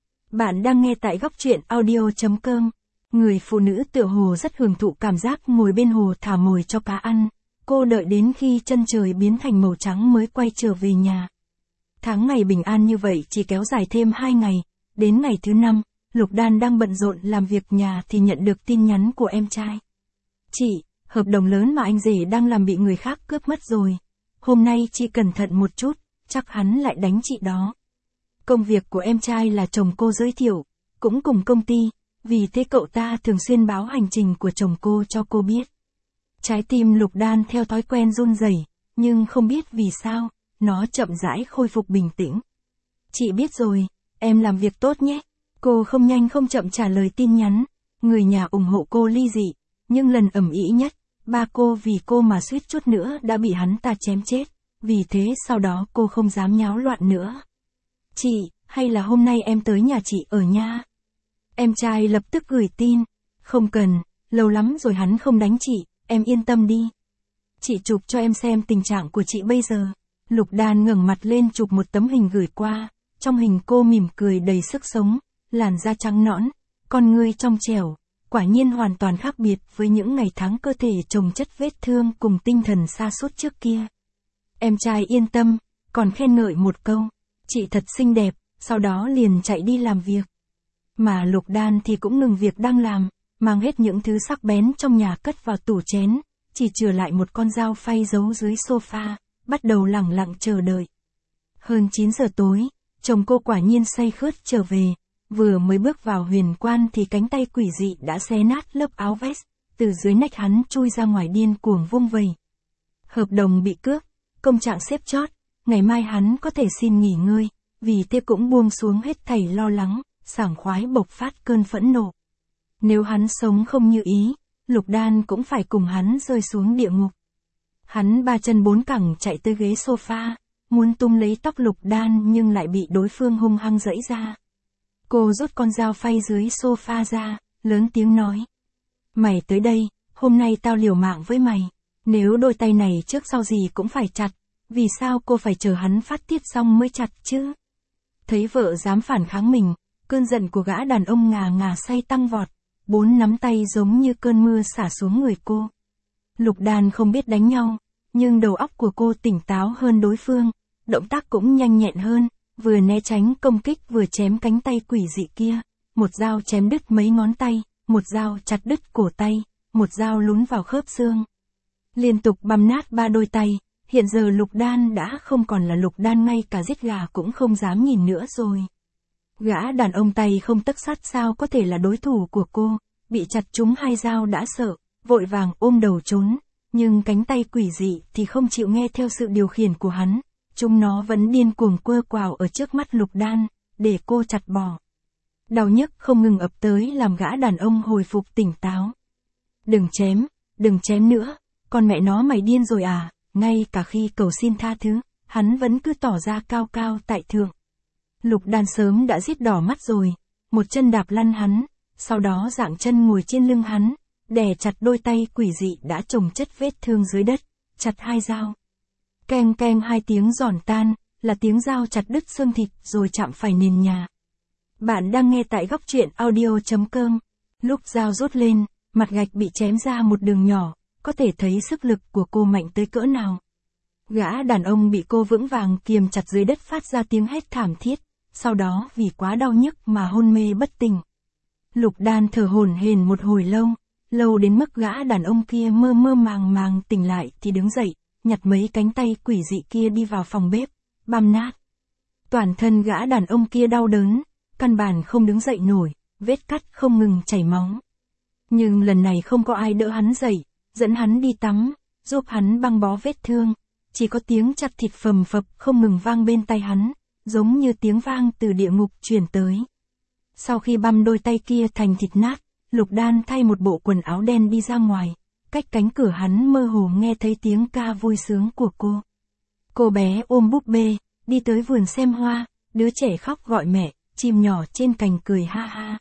Bạn đang nghe tại góc truyện audio.com. Người phụ nữ tựa hồ rất hưởng thụ cảm giác ngồi bên hồ thả mồi cho cá ăn. Cô đợi đến khi chân trời biến thành màu trắng mới quay trở về nhà. Tháng ngày bình an như vậy chỉ kéo dài thêm 2 ngày. Đến ngày thứ 5, Lục Đan đang bận rộn làm việc nhà thì nhận được tin nhắn của em trai. Chị, hợp đồng lớn mà anh rể đang làm bị người khác cướp mất rồi. Hôm nay chị cẩn thận một chút, chắc hắn lại đánh chị đó. Công việc của em trai là chồng cô giới thiệu, cũng cùng công ty, vì thế cậu ta thường xuyên báo hành trình của chồng cô cho cô biết. Trái tim Lục Đan theo thói quen run rẩy, nhưng không biết vì sao, nó chậm rãi khôi phục bình tĩnh. Chị biết rồi, em làm việc tốt nhé. Cô không nhanh không chậm trả lời tin nhắn. Người nhà ủng hộ cô ly dị, nhưng lần ầm ĩ nhất, ba cô vì cô mà suýt chút nữa đã bị hắn ta chém chết. Vì thế sau đó cô không dám nháo loạn nữa. Chị, hay là hôm nay em tới nhà chị ở nha? Em trai lập tức gửi tin. Không cần, lâu lắm rồi hắn không đánh chị, em yên tâm đi. Chị chụp cho em xem tình trạng của chị bây giờ. Lục Đan ngẩng mặt lên chụp một tấm hình gửi qua. Trong hình cô mỉm cười đầy sức sống, làn da trắng nõn, con ngươi trong trẻo, quả nhiên hoàn toàn khác biệt với những ngày tháng cơ thể chồng chất vết thương cùng tinh thần sa sút trước kia. Em trai yên tâm, còn khen ngợi một câu, chị thật xinh đẹp, sau đó liền chạy đi làm việc. Mà Lục Đan thì cũng ngừng việc đang làm, mang hết những thứ sắc bén trong nhà cất vào tủ chén, chỉ chừa lại một con dao phay giấu dưới sofa, bắt đầu lẳng lặng chờ đợi. Hơn 9 giờ tối, chồng cô quả nhiên say khướt trở về, vừa mới bước vào huyền quan thì cánh tay quỷ dị đã xé nát lớp áo vest, từ dưới nách hắn chui ra ngoài điên cuồng vung vẩy. Hợp đồng bị cướp, công trạng xếp chót, ngày mai hắn có thể xin nghỉ ngơi, vì thế cũng buông xuống hết thảy lo lắng, sảng khoái bộc phát cơn phẫn nộ. Nếu hắn sống không như ý, Lục Đan cũng phải cùng hắn rơi xuống địa ngục. Hắn 3 chân 4 cẳng chạy tới ghế sofa, muốn tung lấy tóc Lục Đan nhưng lại bị đối phương hung hăng giãy ra. Cô rút con dao phay dưới sofa ra, lớn tiếng nói. Mày tới đây, hôm nay tao liều mạng với mày. Nếu đôi tay này trước sau gì cũng phải chặt, vì sao cô phải chờ hắn phát tiết xong mới chặt chứ? Thấy vợ dám phản kháng mình, cơn giận của gã đàn ông ngà ngà say tăng vọt, 4 nắm tay giống như cơn mưa xả xuống người cô. Lục Đan không biết đánh nhau, nhưng đầu óc của cô tỉnh táo hơn đối phương, động tác cũng nhanh nhẹn hơn, vừa né tránh công kích vừa chém cánh tay quỷ dị kia, một dao chém đứt mấy ngón tay, một dao chặt đứt cổ tay, một dao lún vào khớp xương. Liên tục băm nát 3 đôi tay, hiện giờ Lục Đan đã không còn là Lục Đan, ngay cả giết gà cũng không dám nhìn nữa rồi. Gã đàn ông tay không tấc sắt sao có thể là đối thủ của cô, bị chặt trúng 2 dao đã sợ, vội vàng ôm đầu trốn, nhưng cánh tay quỷ dị thì không chịu nghe theo sự điều khiển của hắn, chúng nó vẫn điên cuồng quơ quào ở trước mắt Lục Đan, để cô chặt bỏ. Đau nhức không ngừng ập tới làm gã đàn ông hồi phục tỉnh táo. Đừng chém nữa, con mẹ nó mày điên rồi à, ngay cả khi cầu xin tha thứ, hắn vẫn cứ tỏ ra cao cao tại thượng. Lục Đan sớm đã giết đỏ mắt rồi, một chân đạp lăn hắn, sau đó dạng chân ngồi trên lưng hắn, đè chặt đôi tay quỷ dị đã chồng chất vết thương dưới đất, chặt 2 dao. Keng keng 2 tiếng giòn tan, là tiếng dao chặt đứt xương thịt rồi chạm phải nền nhà. Bạn đang nghe tại góc truyện audio.com. Lúc dao rút lên, mặt gạch bị chém ra một đường nhỏ, có thể thấy sức lực của cô mạnh tới cỡ nào. Gã đàn ông bị cô vững vàng kiềm chặt dưới đất phát ra tiếng hét thảm thiết, sau đó vì quá đau nhức mà hôn mê bất tỉnh. Lục Đan thở hổn hển một hồi lâu, lâu đến mức gã đàn ông kia mơ mơ màng màng tỉnh lại thì đứng dậy, nhặt mấy cánh tay quỷ dị kia đi vào phòng bếp, băm nát. Toàn thân gã đàn ông kia đau đớn, căn bản không đứng dậy nổi, vết cắt không ngừng chảy máu. Nhưng lần này không có ai đỡ hắn dậy, dẫn hắn đi tắm, giúp hắn băng bó vết thương, chỉ có tiếng chặt thịt phầm phập không ngừng vang bên tai hắn, giống như tiếng vang từ địa ngục truyền tới. Sau khi băm đôi tay kia thành thịt nát, Lục Đan thay một bộ quần áo đen đi ra ngoài, cách cánh cửa hắn mơ hồ nghe thấy tiếng ca vui sướng của cô. Cô bé ôm búp bê, đi tới vườn xem hoa, đứa trẻ khóc gọi mẹ, chim nhỏ trên cành cười ha ha.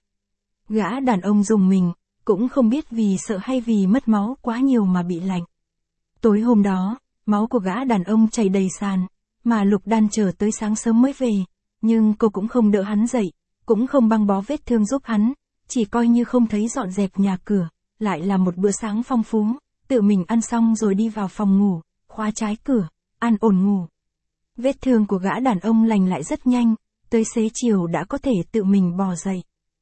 Gã đàn ông rùng mình, cũng không biết vì sợ hay vì mất máu quá nhiều mà bị lạnh. Tối hôm đó, máu của gã đàn ông chảy đầy sàn, mà Lục Đan chờ tới sáng sớm mới về, nhưng cô cũng không đỡ hắn dậy, cũng không băng bó vết thương giúp hắn, chỉ coi như không thấy dọn dẹp nhà cửa, lại là một bữa sáng phong phú, tự mình ăn xong rồi đi vào phòng ngủ, khóa trái cửa, an ổn ngủ. Vết thương của gã đàn ông lành lại rất nhanh, tới xế chiều đã có thể tự mình bò dậy.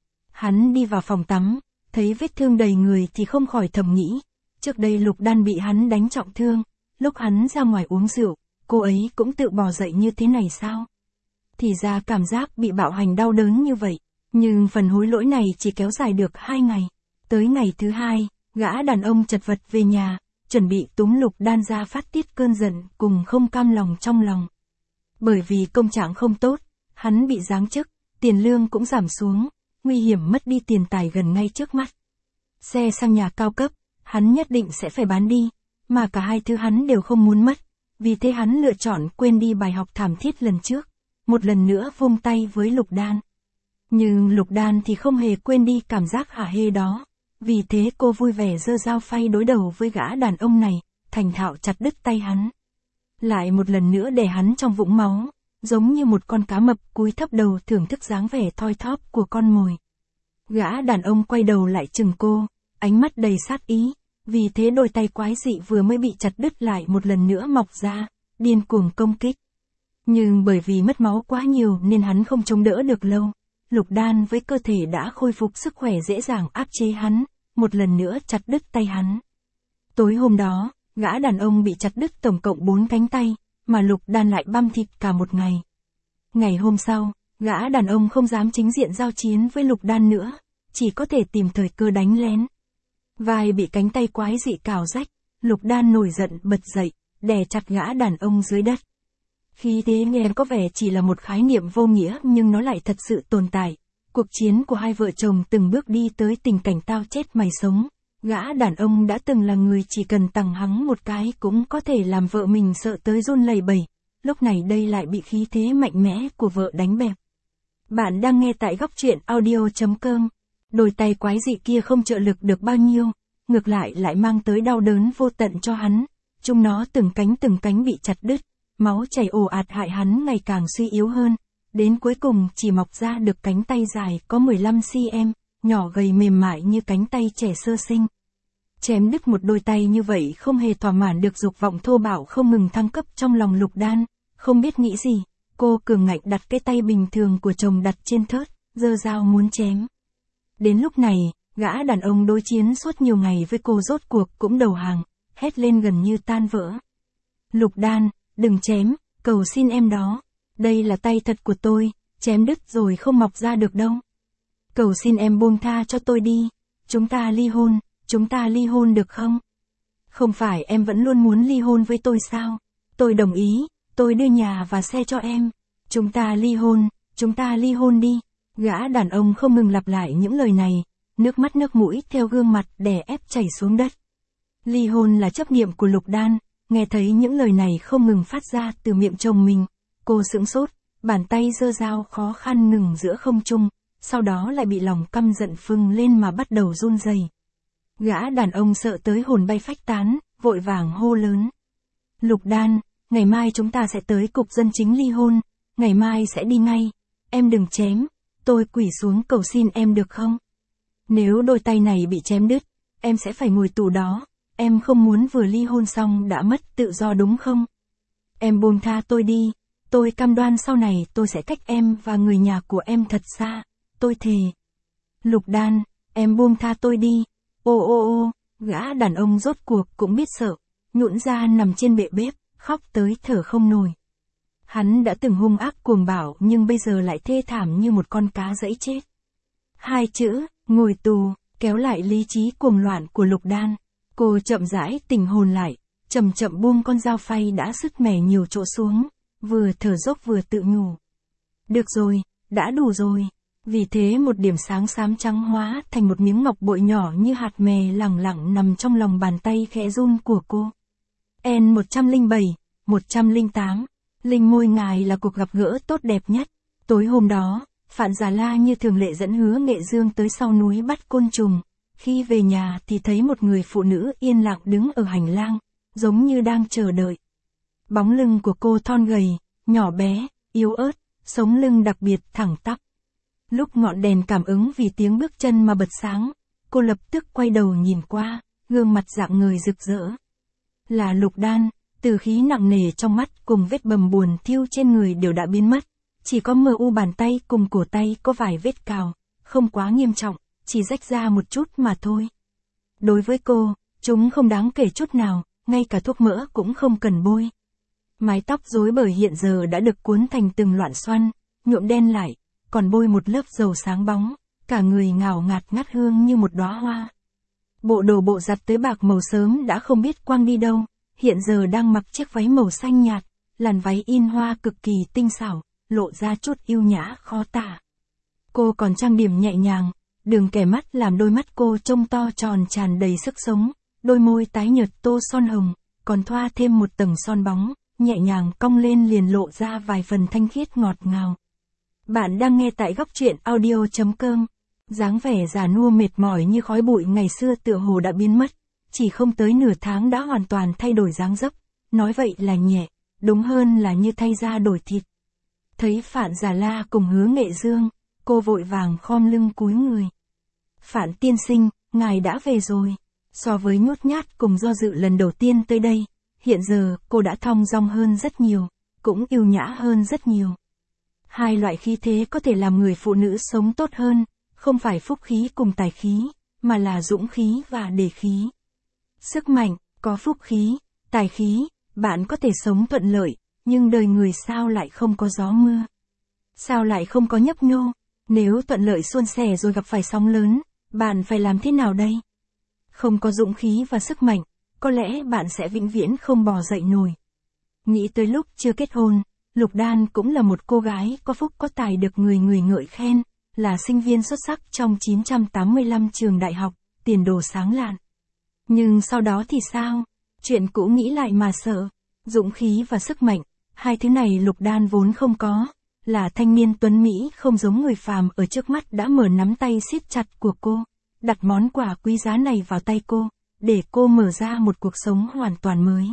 Hắn đi vào phòng tắm, thấy vết thương đầy người thì không khỏi thầm nghĩ, trước đây Lục Đan bị hắn đánh trọng thương, lúc hắn ra ngoài uống rượu, cô ấy cũng tự bò dậy như thế này sao? Thì ra cảm giác bị bạo hành đau đớn như vậy, nhưng phần hối lỗi này chỉ kéo dài được 2 ngày. Tới ngày thứ 2, gã đàn ông chật vật về nhà, chuẩn bị túm Lục Đan ra phát tiết cơn giận cùng không cam lòng trong lòng. Bởi vì công trạng không tốt, hắn bị giáng chức, tiền lương cũng giảm xuống, nguy hiểm mất đi tiền tài gần ngay trước mắt. Xe sang nhà cao cấp, hắn nhất định sẽ phải bán đi, mà cả hai thứ hắn đều không muốn mất, vì thế hắn lựa chọn quên đi bài học thảm thiết lần trước, một lần nữa vung tay với Lục Đan. Nhưng Lục Đan thì không hề quên đi cảm giác hả hê đó, vì thế cô vui vẻ giơ dao phay đối đầu với gã đàn ông này, thành thạo chặt đứt tay hắn. Lại một lần nữa để hắn trong vũng máu, giống như một con cá mập cúi thấp đầu thưởng thức dáng vẻ thoi thóp của con mồi. Gã đàn ông quay đầu lại chừng cô, ánh mắt đầy sát ý, vì thế đôi tay quái dị vừa mới bị chặt đứt lại một lần nữa mọc ra, điên cuồng công kích. Nhưng bởi vì mất máu quá nhiều nên hắn không chống đỡ được lâu. Lục Đan với cơ thể đã khôi phục sức khỏe dễ dàng áp chế hắn, một lần nữa chặt đứt tay hắn. Tối hôm đó, gã đàn ông bị chặt đứt tổng cộng 4 cánh tay, mà Lục Đan lại băm thịt cả một ngày. Ngày hôm sau, gã đàn ông không dám chính diện giao chiến với Lục Đan nữa, chỉ có thể tìm thời cơ đánh lén. Vai bị cánh tay quái dị cào rách, Lục Đan nổi giận bật dậy, đè chặt gã đàn ông dưới đất. Khi thế nghe có vẻ chỉ là một khái niệm vô nghĩa nhưng nó lại thật sự tồn tại. Cuộc chiến của hai vợ chồng từng bước đi tới tình cảnh tao chết mày sống. Gã đàn ông đã từng là người chỉ cần tằng hắng một cái cũng có thể làm vợ mình sợ tới run lẩy bẩy. Lúc này đây lại bị khí thế mạnh mẽ của vợ đánh bẹp. Bạn đang nghe tại góc truyện audio.com. Đôi tay quái dị kia không trợ lực được bao nhiêu, ngược lại mang tới đau đớn vô tận cho hắn. Chúng nó từng cánh bị chặt đứt, máu chảy ồ ạt hại hắn ngày càng suy yếu hơn. Đến cuối cùng chỉ mọc ra được cánh tay dài có 15 cm, nhỏ gầy mềm mại như cánh tay trẻ sơ sinh. Chém đứt một đôi tay như vậy không hề thỏa mãn được dục vọng thô bạo không ngừng thăng cấp trong lòng Lục Đan, không biết nghĩ gì, cô cường ngạnh đặt cái tay bình thường của chồng đặt trên thớt, giơ dao muốn chém. Đến lúc này, gã đàn ông đối chiến suốt nhiều ngày với cô rốt cuộc cũng đầu hàng, hét lên gần như tan vỡ. Lục Đan, đừng chém, cầu xin em đó. Đây là tay thật của tôi, chém đứt rồi không mọc ra được đâu. Cầu xin em buông tha cho tôi đi. Chúng ta ly hôn được không? Không phải em vẫn luôn muốn ly hôn với tôi sao? Tôi đồng ý, tôi đưa nhà và xe cho em. Chúng ta ly hôn đi. Gã đàn ông không ngừng lặp lại những lời này, nước mắt nước mũi theo gương mặt đè ép chảy xuống đất. Ly hôn là chấp niệm của Lục Đan, nghe thấy những lời này không ngừng phát ra từ miệng chồng mình. Cô sững sốt, bàn tay giơ dao khó khăn ngừng giữa không trung, sau đó lại bị lòng căm giận phừng lên mà bắt đầu run rẩy. Gã đàn ông sợ tới hồn bay phách tán, vội vàng hô lớn. Lục Đan, ngày mai chúng ta sẽ tới cục dân chính ly hôn, ngày mai sẽ đi ngay, em đừng chém, tôi quỳ xuống cầu xin em được không? Nếu đôi tay này bị chém đứt, em sẽ phải ngồi tù đó, em không muốn vừa ly hôn xong đã mất tự do đúng không? Em buông tha tôi đi. Tôi cam đoan sau này tôi sẽ cách em và người nhà của em thật xa, tôi thề. Lục Đan, em buông tha tôi đi, Ô ô ô, gã đàn ông rốt cuộc cũng biết sợ, nhũn ra nằm trên bệ bếp, khóc tới thở không nổi. Hắn đã từng hung ác cuồng bạo nhưng bây giờ lại thê thảm như một con cá giẫy chết. Hai chữ, ngồi tù, kéo lại lý trí cuồng loạn của Lục Đan. Cô chậm rãi tỉnh hồn lại, chậm chậm buông con dao phay đã sứt mẻ nhiều chỗ xuống, vừa thở dốc vừa tự nhủ. Được rồi, đã đủ rồi. Vì thế một điểm sáng xám trắng hóa thành một miếng ngọc bội nhỏ như hạt mè lẳng lặng nằm trong lòng bàn tay khẽ run của cô. N107, 108, Linh môi ngài là cuộc gặp gỡ tốt đẹp nhất. Tối hôm đó, Phạn Già La như thường lệ dẫn Hứa Nghệ Dương tới sau núi bắt côn trùng. Khi về nhà thì thấy một người phụ nữ yên lặng đứng ở hành lang, giống như đang chờ đợi. Bóng lưng của cô thon gầy, nhỏ bé, yếu ớt, sống lưng đặc biệt thẳng tắp. Lúc ngọn đèn cảm ứng vì tiếng bước chân mà bật sáng, cô lập tức quay đầu nhìn qua, gương mặt rạng ngời rực rỡ. Là Lục Đan, từ khí nặng nề trong mắt cùng vết bầm buồn thiêu trên người đều đã biến mất. Chỉ có mờ u bàn tay cùng cổ tay có vài vết cào, không quá nghiêm trọng, chỉ rách ra một chút mà thôi. Đối với cô, chúng không đáng kể chút nào, ngay cả thuốc mỡ cũng không cần bôi. Mái tóc rối bời hiện giờ đã được cuốn thành từng loạn xoăn, nhuộm đen lại, còn bôi một lớp dầu sáng bóng, cả người ngào ngạt ngát hương như một đóa hoa. Bộ đồ bộ giặt tới bạc màu sớm đã không biết quăng đi đâu, hiện giờ đang mặc chiếc váy màu xanh nhạt, làn váy in hoa cực kỳ tinh xảo, lộ ra chút yêu nhã khó tả. Cô còn trang điểm nhẹ nhàng, đường kẻ mắt làm đôi mắt cô trông to tròn tràn đầy sức sống, đôi môi tái nhợt tô son hồng, còn thoa thêm một tầng son bóng, nhẹ nhàng cong lên liền lộ ra vài phần thanh khiết ngọt ngào. Bạn đang nghe tại góc truyện audio.com. Dáng vẻ già nua mệt mỏi như khói bụi ngày xưa tựa hồ đã biến mất, chỉ không tới nửa tháng đã hoàn toàn thay đổi dáng dấp, nói vậy là nhẹ, đúng hơn là như thay da đổi thịt. Thấy Phạn Già La cùng Hứa Nghệ Dương, cô vội vàng khom lưng cúi người. Phạn tiên sinh, ngài đã về rồi. So với nhút nhát cùng do dự lần đầu tiên tới đây, hiện giờ cô đã thong dong hơn rất nhiều, cũng yêu nhã hơn rất nhiều. Hai loại khí thế có thể làm người phụ nữ sống tốt hơn, không phải phúc khí cùng tài khí, mà là dũng khí và đề khí. Sức mạnh, có phúc khí, tài khí, bạn có thể sống thuận lợi, nhưng đời người sao lại không có gió mưa? Sao lại không có nhấp nhô? Nếu thuận lợi suôn sẻ rồi gặp phải sóng lớn, bạn phải làm thế nào đây? Không có dũng khí và sức mạnh, có lẽ bạn sẽ vĩnh viễn không bò dậy nổi. Nghĩ tới lúc chưa kết hôn, Lục Đan cũng là một cô gái có phúc có tài được người ngợi khen, là sinh viên xuất sắc trong 985 trường đại học, tiền đồ sáng lạn. Nhưng sau đó thì sao? Chuyện cũ nghĩ lại mà sợ. Dũng khí và sức mạnh, hai thứ này Lục Đan vốn không có, là thanh niên tuấn Mỹ không giống người phàm ở trước mắt đã mở nắm tay siết chặt của cô, đặt món quà quý giá này vào tay cô, để cô mở ra một cuộc sống hoàn toàn mới.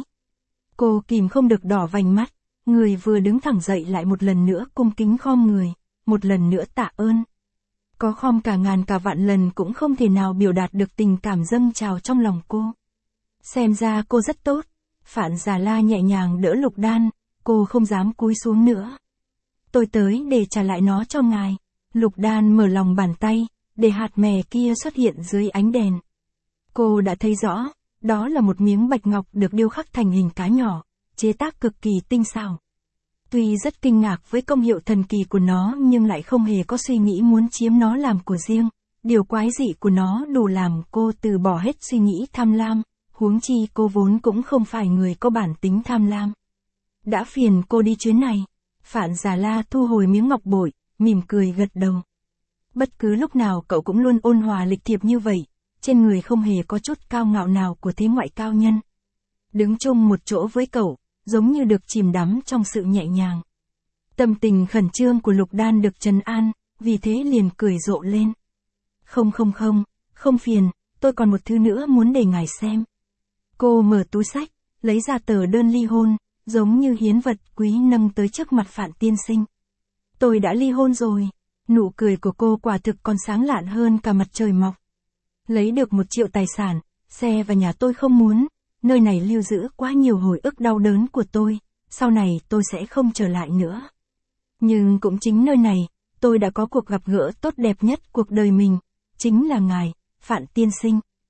Cô kìm không được đỏ vành mắt, người vừa đứng thẳng dậy lại một lần nữa cung kính khom người, một lần nữa tạ ơn. Có khom cả ngàn cả vạn lần cũng không thể nào biểu đạt được tình cảm dâng trào trong lòng cô. Xem ra cô rất tốt. Phạn Già La nhẹ nhàng đỡ Lục Đan, cô không dám cúi xuống nữa. Tôi tới để trả lại nó cho ngài. Lục Đan mở lòng bàn tay, để hạt mè kia xuất hiện dưới ánh đèn. Cô đã thấy rõ, đó là một miếng bạch ngọc được điêu khắc thành hình cá nhỏ, chế tác cực kỳ tinh xảo. Tuy rất kinh ngạc với công hiệu thần kỳ của nó nhưng lại không hề có suy nghĩ muốn chiếm nó làm của riêng. Điều quái dị của nó đủ làm cô từ bỏ hết suy nghĩ tham lam, huống chi cô vốn cũng không phải người có bản tính tham lam. Đã phiền cô đi chuyến này. Phạn Già La thu hồi miếng ngọc bội, mỉm cười gật đầu. Bất cứ lúc nào cậu cũng luôn ôn hòa lịch thiệp như vậy, trên người không hề có chút cao ngạo nào của thế ngoại cao nhân. Đứng chung một chỗ với cậu, giống như được chìm đắm trong sự nhẹ nhàng. Tâm tình khẩn trương của Lục Đan được trấn an, vì thế liền cười rộ lên. Không phiền, tôi còn một thứ nữa muốn để ngài xem. Cô mở túi xách, lấy ra tờ đơn ly hôn, giống như hiến vật quý nâng tới trước mặt Phạn tiên sinh. Tôi đã ly hôn rồi. Nụ cười của cô quả thực còn sáng lạn hơn cả mặt trời mọc. Lấy được 1 triệu tài sản, xe và nhà tôi không muốn, nơi này lưu giữ quá nhiều hồi ức đau đớn của tôi, sau này tôi sẽ không trở lại nữa. Nhưng cũng chính nơi này, tôi đã có cuộc gặp gỡ tốt đẹp nhất cuộc đời mình, chính là ngài, Phạn tiên sinh.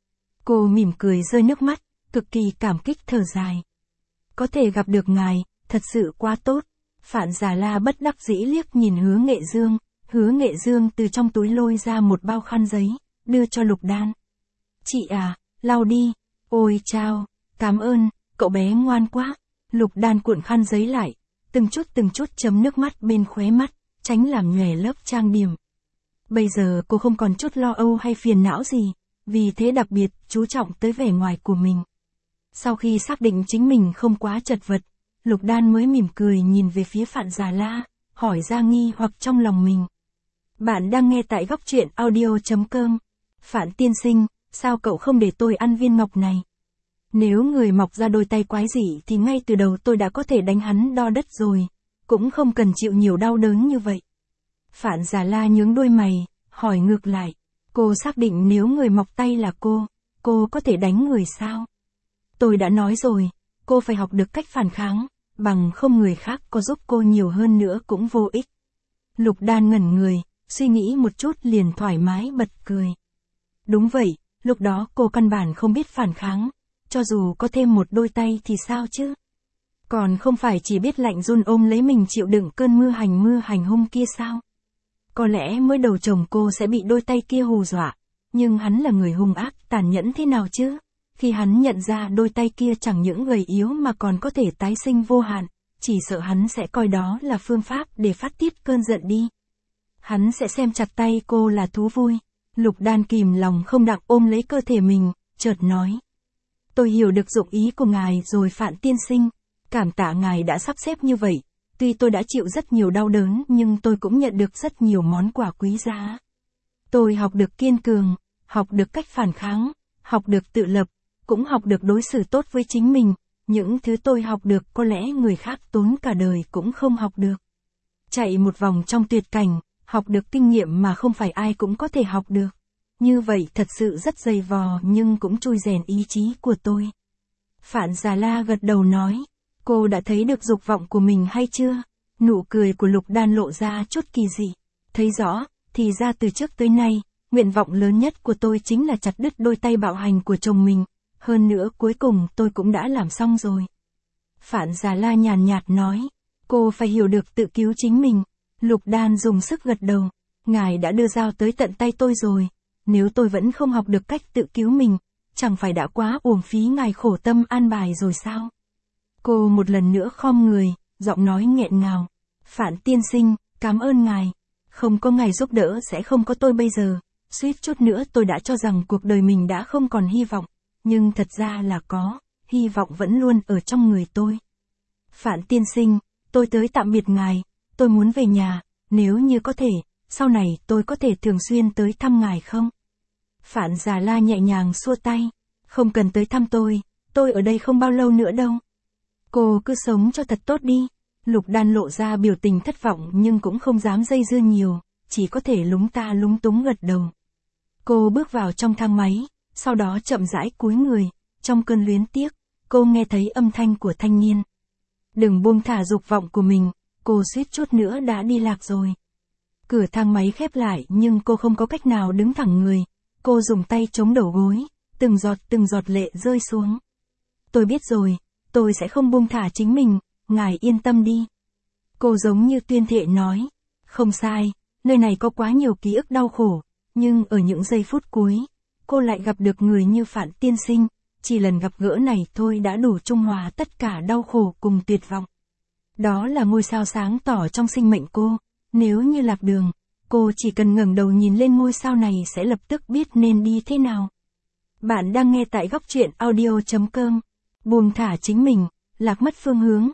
Cô mỉm cười rơi nước mắt, cực kỳ cảm kích thở dài. Có thể gặp được ngài, thật sự quá tốt. Phạn Già La bất đắc dĩ liếc nhìn Hứa Nghệ Dương. Hứa Nghệ Dương từ trong túi lôi ra một bao khăn giấy, đưa cho Lục Đan. Chị à, lau đi. Ôi chao, cảm ơn, cậu bé ngoan quá. Lục Đan cuộn khăn giấy lại, từng chút chấm nước mắt bên khóe mắt, tránh làm nhòe lớp trang điểm. Bây giờ cô không còn chút lo âu hay phiền não gì, vì thế đặc biệt chú trọng tới vẻ ngoài của mình. Sau khi xác định chính mình không quá chật vật, Lục Đan mới mỉm cười nhìn về phía Phạn Già La, hỏi ra nghi hoặc trong lòng mình. Bạn đang nghe tại góc truyện audio.com. Phạn tiên sinh, sao cậu không để tôi ăn viên ngọc này? Nếu người mọc ra đôi tay quái dị thì ngay từ đầu tôi đã có thể đánh hắn đo đất rồi, cũng không cần chịu nhiều đau đớn như vậy. Phạn Già La nhướng đôi mày, hỏi ngược lại. Cô xác định nếu người mọc tay là cô có thể đánh người sao? Tôi đã nói rồi, cô phải học được cách phản kháng, bằng không người khác có giúp cô nhiều hơn nữa cũng vô ích. Lục Đan ngẩn người, suy nghĩ một chút liền thoải mái bật cười. Đúng vậy, lúc đó cô căn bản không biết phản kháng, cho dù có thêm một đôi tay thì sao chứ? Còn không phải chỉ biết lạnh run ôm lấy mình chịu đựng cơn mưa hành hung kia sao? Có lẽ mới đầu chồng cô sẽ bị đôi tay kia hù dọa, nhưng hắn là người hung ác tàn nhẫn thế nào chứ? Khi hắn nhận ra đôi tay kia chẳng những gầy yếu mà còn có thể tái sinh vô hạn, chỉ sợ hắn sẽ coi đó là phương pháp để phát tiết cơn giận đi. Hắn sẽ xem chặt tay cô là thú vui. Lục Đan kìm lòng không đặng ôm lấy cơ thể mình, chợt nói. Tôi hiểu được dụng ý của ngài rồi Phạn tiên sinh, cảm tạ ngài đã sắp xếp như vậy. Tuy tôi đã chịu rất nhiều đau đớn nhưng tôi cũng nhận được rất nhiều món quà quý giá. Tôi học được kiên cường, học được cách phản kháng, học được tự lập, cũng học được đối xử tốt với chính mình. Những thứ tôi học được có lẽ người khác tốn cả đời cũng không học được. Chạy một vòng trong tuyệt cảnh, học được kinh nghiệm mà không phải ai cũng có thể học được. Như vậy thật sự rất dày vò nhưng cũng trui rèn ý chí của tôi. Phạn Già La gật đầu nói. Cô đã thấy được dục vọng của mình hay chưa? Nụ cười của Lục Đan lộ ra chút kỳ dị. Thấy rõ, thì ra từ trước tới nay, nguyện vọng lớn nhất của tôi chính là chặt đứt đôi tay bạo hành của chồng mình. Hơn nữa cuối cùng tôi cũng đã làm xong rồi. Phạn Già La nhàn nhạt nói. Cô phải hiểu được tự cứu chính mình. Lục Đan dùng sức gật đầu. Ngài đã đưa dao tới tận tay tôi rồi. Nếu tôi vẫn không học được cách tự cứu mình, chẳng phải đã quá uổng phí ngài khổ tâm an bài rồi sao? Cô một lần nữa khom người, giọng nói nghẹn ngào. Phạn tiên sinh, cảm ơn ngài. Không có ngài giúp đỡ sẽ không có tôi bây giờ. Suýt chút nữa tôi đã cho rằng cuộc đời mình đã không còn hy vọng. Nhưng thật ra là có, hy vọng vẫn luôn ở trong người tôi. Phạn tiên sinh, tôi tới tạm biệt ngài. Tôi muốn về nhà, nếu như có thể, sau này tôi có thể thường xuyên tới thăm ngài không? Phạn Già La nhẹ nhàng xua tay. Không cần tới thăm tôi ở đây không bao lâu nữa đâu. Cô cứ sống cho thật tốt đi. Lục Đan lộ ra biểu tình thất vọng nhưng cũng không dám dây dưa nhiều, chỉ có thể lúng túng gật đầu. Cô bước vào trong thang máy, sau đó chậm rãi cúi người, trong cơn luyến tiếc, cô nghe thấy âm thanh của thanh niên. Đừng buông thả dục vọng của mình, cô suýt chút nữa đã đi lạc rồi. Cửa thang máy khép lại nhưng cô không có cách nào đứng thẳng người, cô dùng tay chống đầu gối, từng giọt lệ rơi xuống. Tôi biết rồi, tôi sẽ không buông thả chính mình, ngài yên tâm đi. Cô giống như tuyên thệ nói. Không sai, nơi này có quá nhiều ký ức đau khổ, nhưng ở những giây phút cuối, cô lại gặp được người như Phạn tiên sinh, chỉ lần gặp gỡ này thôi đã đủ trung hòa tất cả đau khổ cùng tuyệt vọng. Đó là ngôi sao sáng tỏ trong sinh mệnh cô, nếu như lạc đường, cô chỉ cần ngẩng đầu nhìn lên ngôi sao này sẽ lập tức biết nên đi thế nào. Bạn đang nghe tại góc truyện audio.com. Buông thả chính mình, lạc mất phương hướng,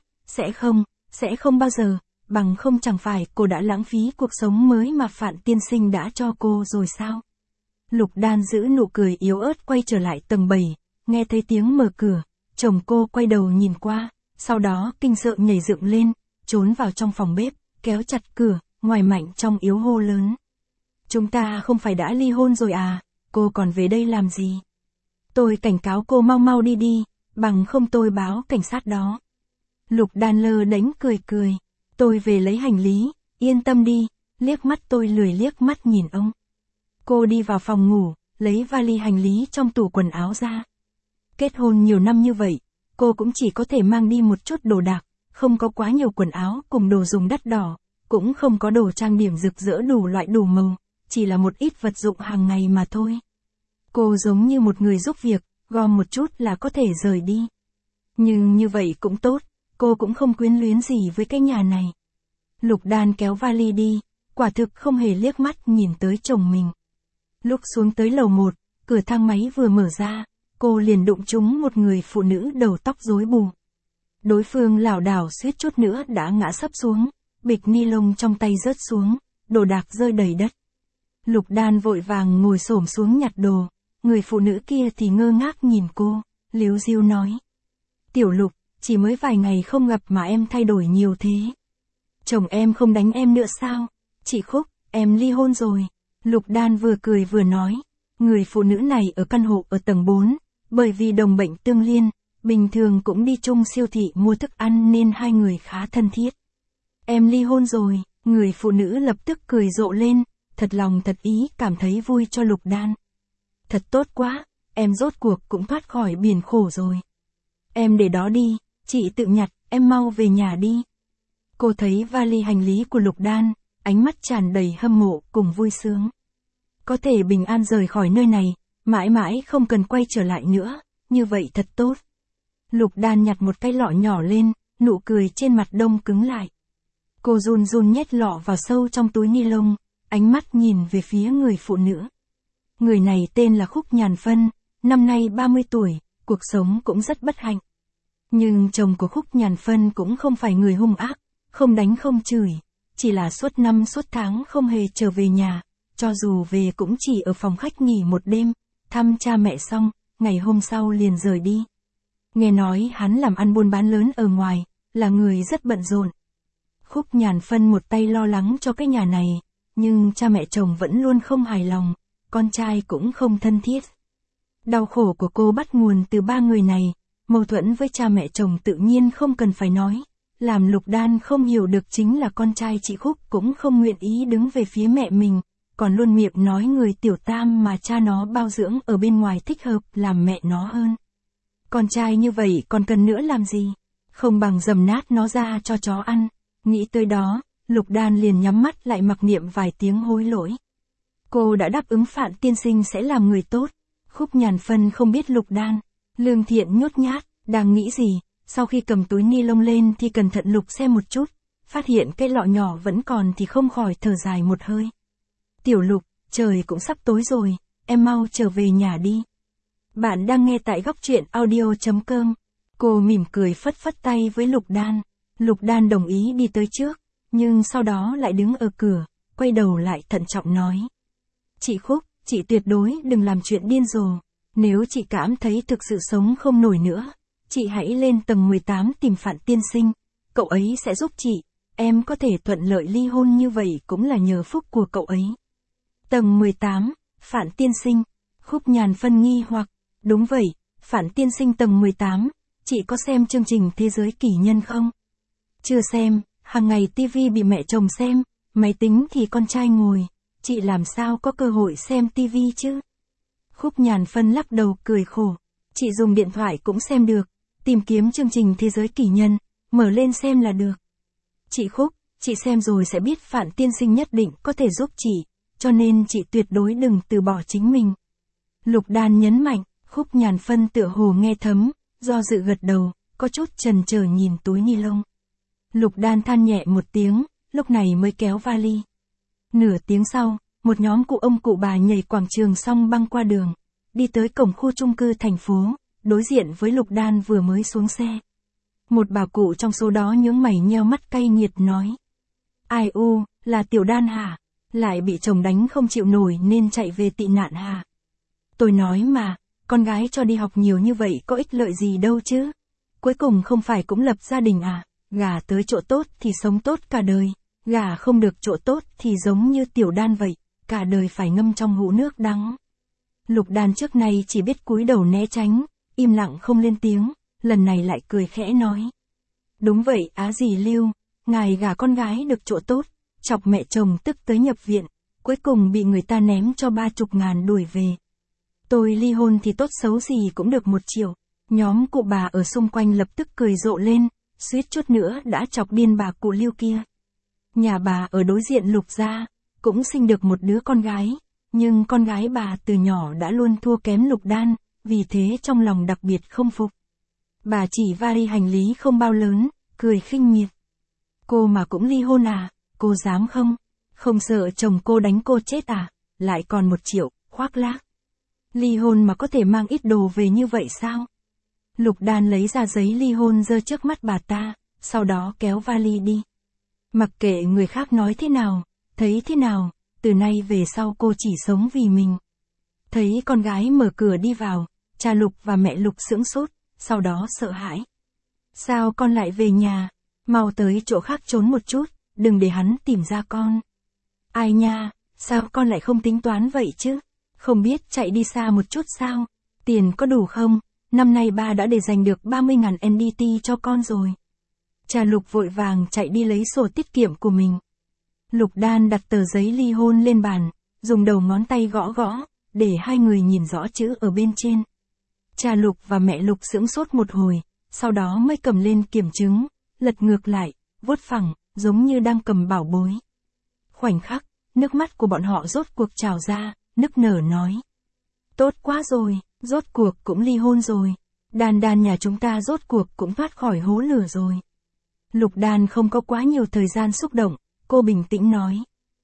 sẽ không bao giờ, bằng không chẳng phải cô đã lãng phí cuộc sống mới mà Phạn tiên sinh đã cho cô rồi sao? Lục Đan giữ nụ cười yếu ớt quay trở lại tầng 7, nghe thấy tiếng mở cửa, chồng cô quay đầu nhìn qua, sau đó kinh sợ nhảy dựng lên, trốn vào trong phòng bếp, kéo chặt cửa, ngoài mạnh trong yếu hô lớn. Chúng ta không phải đã ly hôn rồi à, cô còn về đây làm gì? Tôi cảnh cáo cô mau đi đi, bằng không tôi báo cảnh sát đó. Lục Đan lơ đánh cười. Tôi về lấy hành lý, yên tâm đi, liếc mắt tôi lười liếc mắt nhìn ông. Cô đi vào phòng ngủ, lấy vali hành lý trong tủ quần áo ra. Kết hôn nhiều năm như vậy, cô cũng chỉ có thể mang đi một chút đồ đạc, không có quá nhiều quần áo cùng đồ dùng đắt đỏ, cũng không có đồ trang điểm rực rỡ đủ loại đủ màu, chỉ là một ít vật dụng hàng ngày mà thôi. Cô giống như một người giúp việc, gom một chút là có thể rời đi. Nhưng như vậy cũng tốt, cô cũng không quyến luyến gì với cái nhà này. Lục Đan kéo vali đi, quả thực không hề liếc mắt nhìn tới chồng mình. Lúc xuống tới lầu 1, cửa thang máy vừa mở ra, cô liền đụng trúng một người phụ nữ đầu tóc rối bù. Đối phương lảo đảo suýt chút nữa đã ngã sấp xuống, bịch ni lông trong tay rớt xuống, đồ đạc rơi đầy đất. Lục Đan vội vàng ngồi xổm xuống nhặt đồ, người phụ nữ kia thì ngơ ngác nhìn cô, líu ríu nói. Tiểu Lục, chỉ mới vài ngày không gặp mà em thay đổi nhiều thế. Chồng em không đánh em nữa sao? Chị Khúc, em ly hôn rồi. Lục Đan vừa cười vừa nói. Người phụ nữ này ở căn hộ ở tầng 4, bởi vì đồng bệnh tương liên, bình thường cũng đi chung siêu thị mua thức ăn nên hai người khá thân thiết. Em ly hôn rồi, người phụ nữ lập tức cười rộ lên, thật lòng thật ý cảm thấy vui cho Lục Đan. Thật tốt quá, em rốt cuộc cũng thoát khỏi biển khổ rồi. Em để đó đi, chị tự nhặt, em mau về nhà đi. Cô thấy vali hành lý của Lục Đan, ánh mắt tràn đầy hâm mộ cùng vui sướng. Có thể bình an rời khỏi nơi này, mãi mãi không cần quay trở lại nữa, như vậy thật tốt. Lục Đan nhặt một cái lọ nhỏ lên, nụ cười trên mặt đông cứng lại. Cô run run nhét lọ vào sâu trong túi ni lông, ánh mắt nhìn về phía người phụ nữ. Người này tên là Khúc Nhàn Phân, năm nay 30 tuổi, cuộc sống cũng rất bất hạnh. Nhưng chồng của Khúc Nhàn Phân cũng không phải người hung ác, không đánh không chửi, chỉ là suốt năm suốt tháng không hề trở về nhà, cho dù về cũng chỉ ở phòng khách nghỉ một đêm, thăm cha mẹ xong, ngày hôm sau liền rời đi. Nghe nói hắn làm ăn buôn bán lớn ở ngoài, là người rất bận rộn. Khúc Nhàn Phân một tay lo lắng cho cái nhà này, nhưng cha mẹ chồng vẫn luôn không hài lòng, con trai cũng không thân thiết. Đau khổ của cô bắt nguồn từ ba người này, mâu thuẫn với cha mẹ chồng tự nhiên không cần phải nói. Làm Lục Đan không hiểu được chính là con trai chị Khúc cũng không nguyện ý đứng về phía mẹ mình, còn luôn miệng nói người tiểu tam mà cha nó bao dưỡng ở bên ngoài thích hợp làm mẹ nó hơn. Con trai như vậy còn cần nữa làm gì? Không bằng dầm nát nó ra cho chó ăn. Nghĩ tới đó, Lục Đan liền nhắm mắt lại mặc niệm vài tiếng hối lỗi. Cô đã đáp ứng Phạn tiên sinh sẽ làm người tốt. Khúc Nhàn Phân không biết Lục Đan, lương thiện nhút nhát, đang nghĩ gì, sau khi cầm túi ni lông lên thì cẩn thận lục xem một chút, phát hiện cái lọ nhỏ vẫn còn thì không khỏi thở dài một hơi. Tiểu Lục, trời cũng sắp tối rồi, em mau trở về nhà đi. Bạn đang nghe tại góc truyện audio.com. Cô mỉm cười phất phất tay với Lục Đan. Lục Đan đồng ý đi tới trước, nhưng sau đó lại đứng ở cửa, quay đầu lại thận trọng nói. Chị Khúc, chị tuyệt đối đừng làm chuyện điên rồ. Nếu chị cảm thấy thực sự sống không nổi nữa, chị hãy lên tầng 18 tìm Phạn tiên sinh, cậu ấy sẽ giúp chị, em có thể thuận lợi ly hôn như vậy cũng là nhờ phúc của cậu ấy. Tầng 18, Phạn tiên sinh, Khúc Nhàn Phân nghi hoặc, đúng vậy, Phạn tiên sinh tầng 18, chị có xem chương trình Thế giới kỳ nhân không? Chưa xem, hàng ngày tivi bị mẹ chồng xem, máy tính thì con trai ngồi, chị làm sao có cơ hội xem tivi chứ? Khúc Nhàn Phân lắc đầu cười khổ, chị dùng điện thoại cũng xem được, tìm kiếm chương trình Thế giới kỳ nhân, mở lên xem là được. Chị Khúc, chị xem rồi sẽ biết Phạn tiên sinh nhất định có thể giúp chị, cho nên chị tuyệt đối đừng từ bỏ chính mình. Lục Đan nhấn mạnh, Khúc Nhàn Phân tựa hồ nghe thấm, do dự gật đầu, có chút chần chờ nhìn túi ni lông. Lục Đan than nhẹ một tiếng, lúc này mới kéo vali. Nửa tiếng sau, một nhóm cụ ông cụ bà nhảy quảng trường xong băng qua đường, đi tới cổng khu chung cư thành phố, đối diện với Lục Đan vừa mới xuống xe. Một bà cụ trong số đó nhướng mày nheo mắt cay nghiệt nói. Ai u, là Tiểu Đan hả? Lại bị chồng đánh không chịu nổi nên chạy về tị nạn hả? Tôi nói mà, con gái cho đi học nhiều như vậy có ích lợi gì đâu chứ? Cuối cùng không phải cũng lập gia đình à? Gả tới chỗ tốt thì sống tốt cả đời, gả không được chỗ tốt thì giống như Tiểu Đan vậy, cả đời phải ngâm trong hũ nước đắng. Lục Đan trước nay chỉ biết cúi đầu né tránh, im lặng không lên tiếng, lần này lại cười khẽ nói. Đúng vậy á dì Lưu, ngài gả con gái được chỗ tốt, chọc mẹ chồng tức tới nhập viện, cuối cùng bị người ta ném cho 30.000 đuổi về. Tôi ly hôn thì tốt xấu gì cũng được 1 triệu. Nhóm cụ bà ở xung quanh lập tức cười rộ lên, suýt chút nữa đã chọc điên bà cụ Lưu kia. Nhà bà ở đối diện Lục gia, cũng sinh được một đứa con gái, nhưng con gái bà từ nhỏ đã luôn thua kém Lục Đan, vì thế trong lòng đặc biệt không phục. Bà chỉ vali hành lý không bao lớn, cười khinh miệt. Cô mà cũng ly hôn à, cô dám không? Không sợ chồng cô đánh cô chết à, lại còn 1 triệu, khoác lác. Ly hôn mà có thể mang ít đồ về như vậy sao? Lục Đan lấy ra giấy ly hôn giơ trước mắt bà ta, sau đó kéo vali đi. Mặc kệ người khác nói thế nào, thấy thế nào, từ nay về sau cô chỉ sống vì mình. Thấy con gái mở cửa đi vào, cha Lục và mẹ Lục sững sốt, sau đó sợ hãi. Sao con lại về nhà? Mau tới chỗ khác trốn một chút, đừng để hắn tìm ra con. Ai nha, sao con lại không tính toán vậy chứ? Không biết chạy đi xa một chút sao? Tiền có đủ không? Năm nay ba đã để dành được 30.000 NDT cho con rồi. Cha Lục vội vàng chạy đi lấy sổ tiết kiệm của mình. Lục Đan đặt tờ giấy ly hôn lên bàn, dùng đầu ngón tay gõ gõ, để hai người nhìn rõ chữ ở bên trên. Cha Lục và mẹ Lục sững sốt một hồi, sau đó mới cầm lên kiểm chứng, lật ngược lại, vuốt phẳng, giống như đang cầm bảo bối. Khoảnh khắc, nước mắt của bọn họ rốt cuộc trào ra, nức nở nói. Tốt quá rồi, rốt cuộc cũng ly hôn rồi. Đan Đan nhà chúng ta rốt cuộc cũng thoát khỏi hố lửa rồi. Lục Đan không có quá nhiều thời gian xúc động, cô bình tĩnh nói.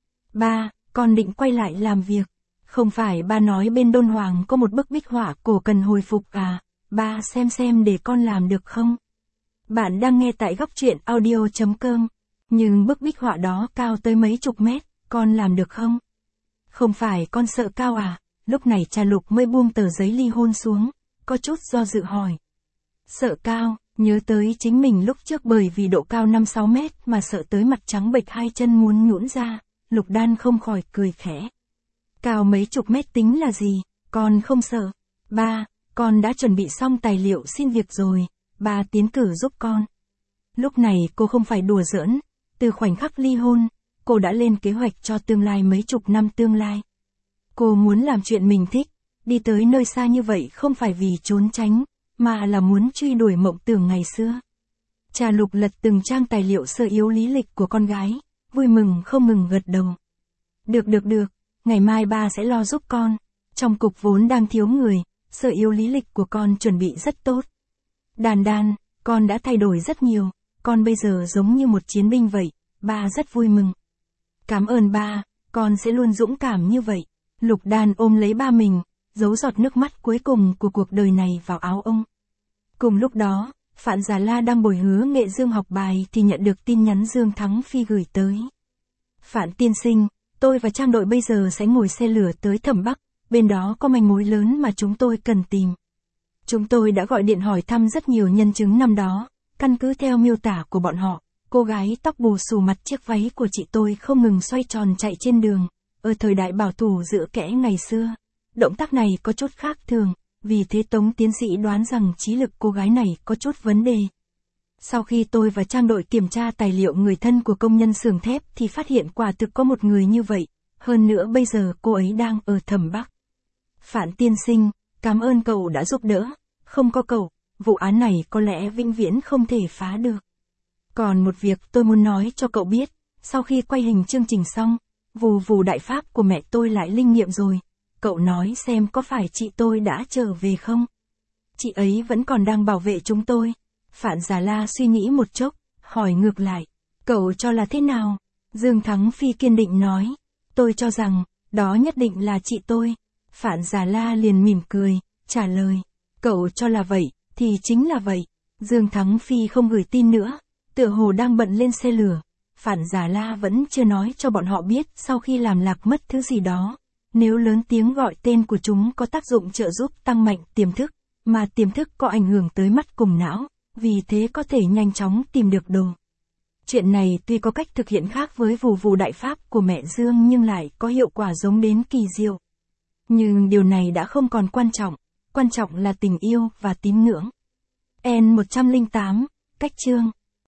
Ba, con định quay lại làm việc. Không phải ba nói bên Đôn Hoàng có một bức bích họa cổ cần hồi phục à, ba xem để con làm được không? Bạn đang nghe tại góc truyện audio.com, nhưng bức bích họa đó cao tới mấy chục mét, con làm được không? Không phải con sợ cao à? Lúc này cha Lục mới buông tờ giấy ly hôn xuống, có chút do dự hỏi. Sợ cao, nhớ tới chính mình lúc trước bởi vì độ cao 5-6 mét mà sợ tới mặt trắng bệch hai chân muốn nhũn ra, Lục Đan không khỏi cười khẽ. Cao mấy chục mét tính là gì, con không sợ. Ba, con đã chuẩn bị xong tài liệu xin việc rồi, ba tiến cử giúp con. Lúc này cô không phải đùa giỡn, từ khoảnh khắc ly hôn, cô đã lên kế hoạch cho tương lai mấy chục năm tương lai. Cô muốn làm chuyện mình thích, đi tới nơi xa như vậy không phải vì trốn tránh, mà là muốn truy đuổi mộng tưởng ngày xưa. Cha Lục lật từng trang tài liệu sơ yếu lý lịch của con gái, vui mừng không ngừng gật đầu. Được, ngày mai ba sẽ lo giúp con. Trong cục vốn đang thiếu người, sơ yếu lý lịch của con chuẩn bị rất tốt. Đan Đan, con đã thay đổi rất nhiều, con bây giờ giống như một chiến binh vậy, ba rất vui mừng. Cảm ơn ba, con sẽ luôn dũng cảm như vậy. Lục Đan ôm lấy ba mình, giấu giọt nước mắt cuối cùng của cuộc đời này vào áo ông. Cùng lúc đó, Phạn Già La đang bồi hứa nghệ Dương học bài thì nhận được tin nhắn Dương Thắng Phi gửi tới. Phạn tiên sinh, tôi và trang đội bây giờ sẽ ngồi xe lửa tới Thẩm Bắc, bên đó có manh mối lớn mà chúng tôi cần tìm. Chúng tôi đã gọi điện hỏi thăm rất nhiều nhân chứng năm đó, căn cứ theo miêu tả của bọn họ, cô gái tóc bù xù mặt chiếc váy của chị tôi không ngừng xoay tròn chạy trên đường, ở thời đại bảo thủ giữa kẽ ngày xưa. Động tác này có chút khác thường, vì thế Tống tiến sĩ đoán rằng trí lực cô gái này có chút vấn đề. Sau khi tôi và trang đội kiểm tra tài liệu người thân của công nhân xưởng thép thì phát hiện quả thực có một người như vậy, hơn nữa bây giờ cô ấy đang ở Thẩm Bắc. Phạn tiên sinh, cảm ơn cậu đã giúp đỡ, không có cậu, vụ án này có lẽ vĩnh viễn không thể phá được. Còn một việc tôi muốn nói cho cậu biết, sau khi quay hình chương trình xong, vù đại pháp của mẹ tôi lại linh nghiệm rồi. Cậu nói xem có phải chị tôi đã trở về không? Chị ấy vẫn còn đang bảo vệ chúng tôi. Phạn Già La suy nghĩ một chốc, hỏi ngược lại. Cậu cho là thế nào? Dương Thắng Phi kiên định nói. Tôi cho rằng, đó nhất định là chị tôi. Phạn Già La liền mỉm cười, trả lời. Cậu cho là vậy, thì chính là vậy. Dương Thắng Phi không gửi tin nữa, tựa hồ đang bận lên xe lửa. Phạn Già La vẫn chưa nói cho bọn họ biết sau khi làm lạc mất thứ gì đó. Nếu lớn tiếng gọi tên của chúng có tác dụng trợ giúp tăng mạnh tiềm thức, mà tiềm thức có ảnh hưởng tới mắt cùng não, vì thế có thể nhanh chóng tìm được đồ. Chuyện này tuy có cách thực hiện khác với vù đại pháp của mẹ Dương nhưng lại có hiệu quả giống đến kỳ diệu. Nhưng điều này đã không còn quan trọng là tình yêu và tín ngưỡng. N108, cách chương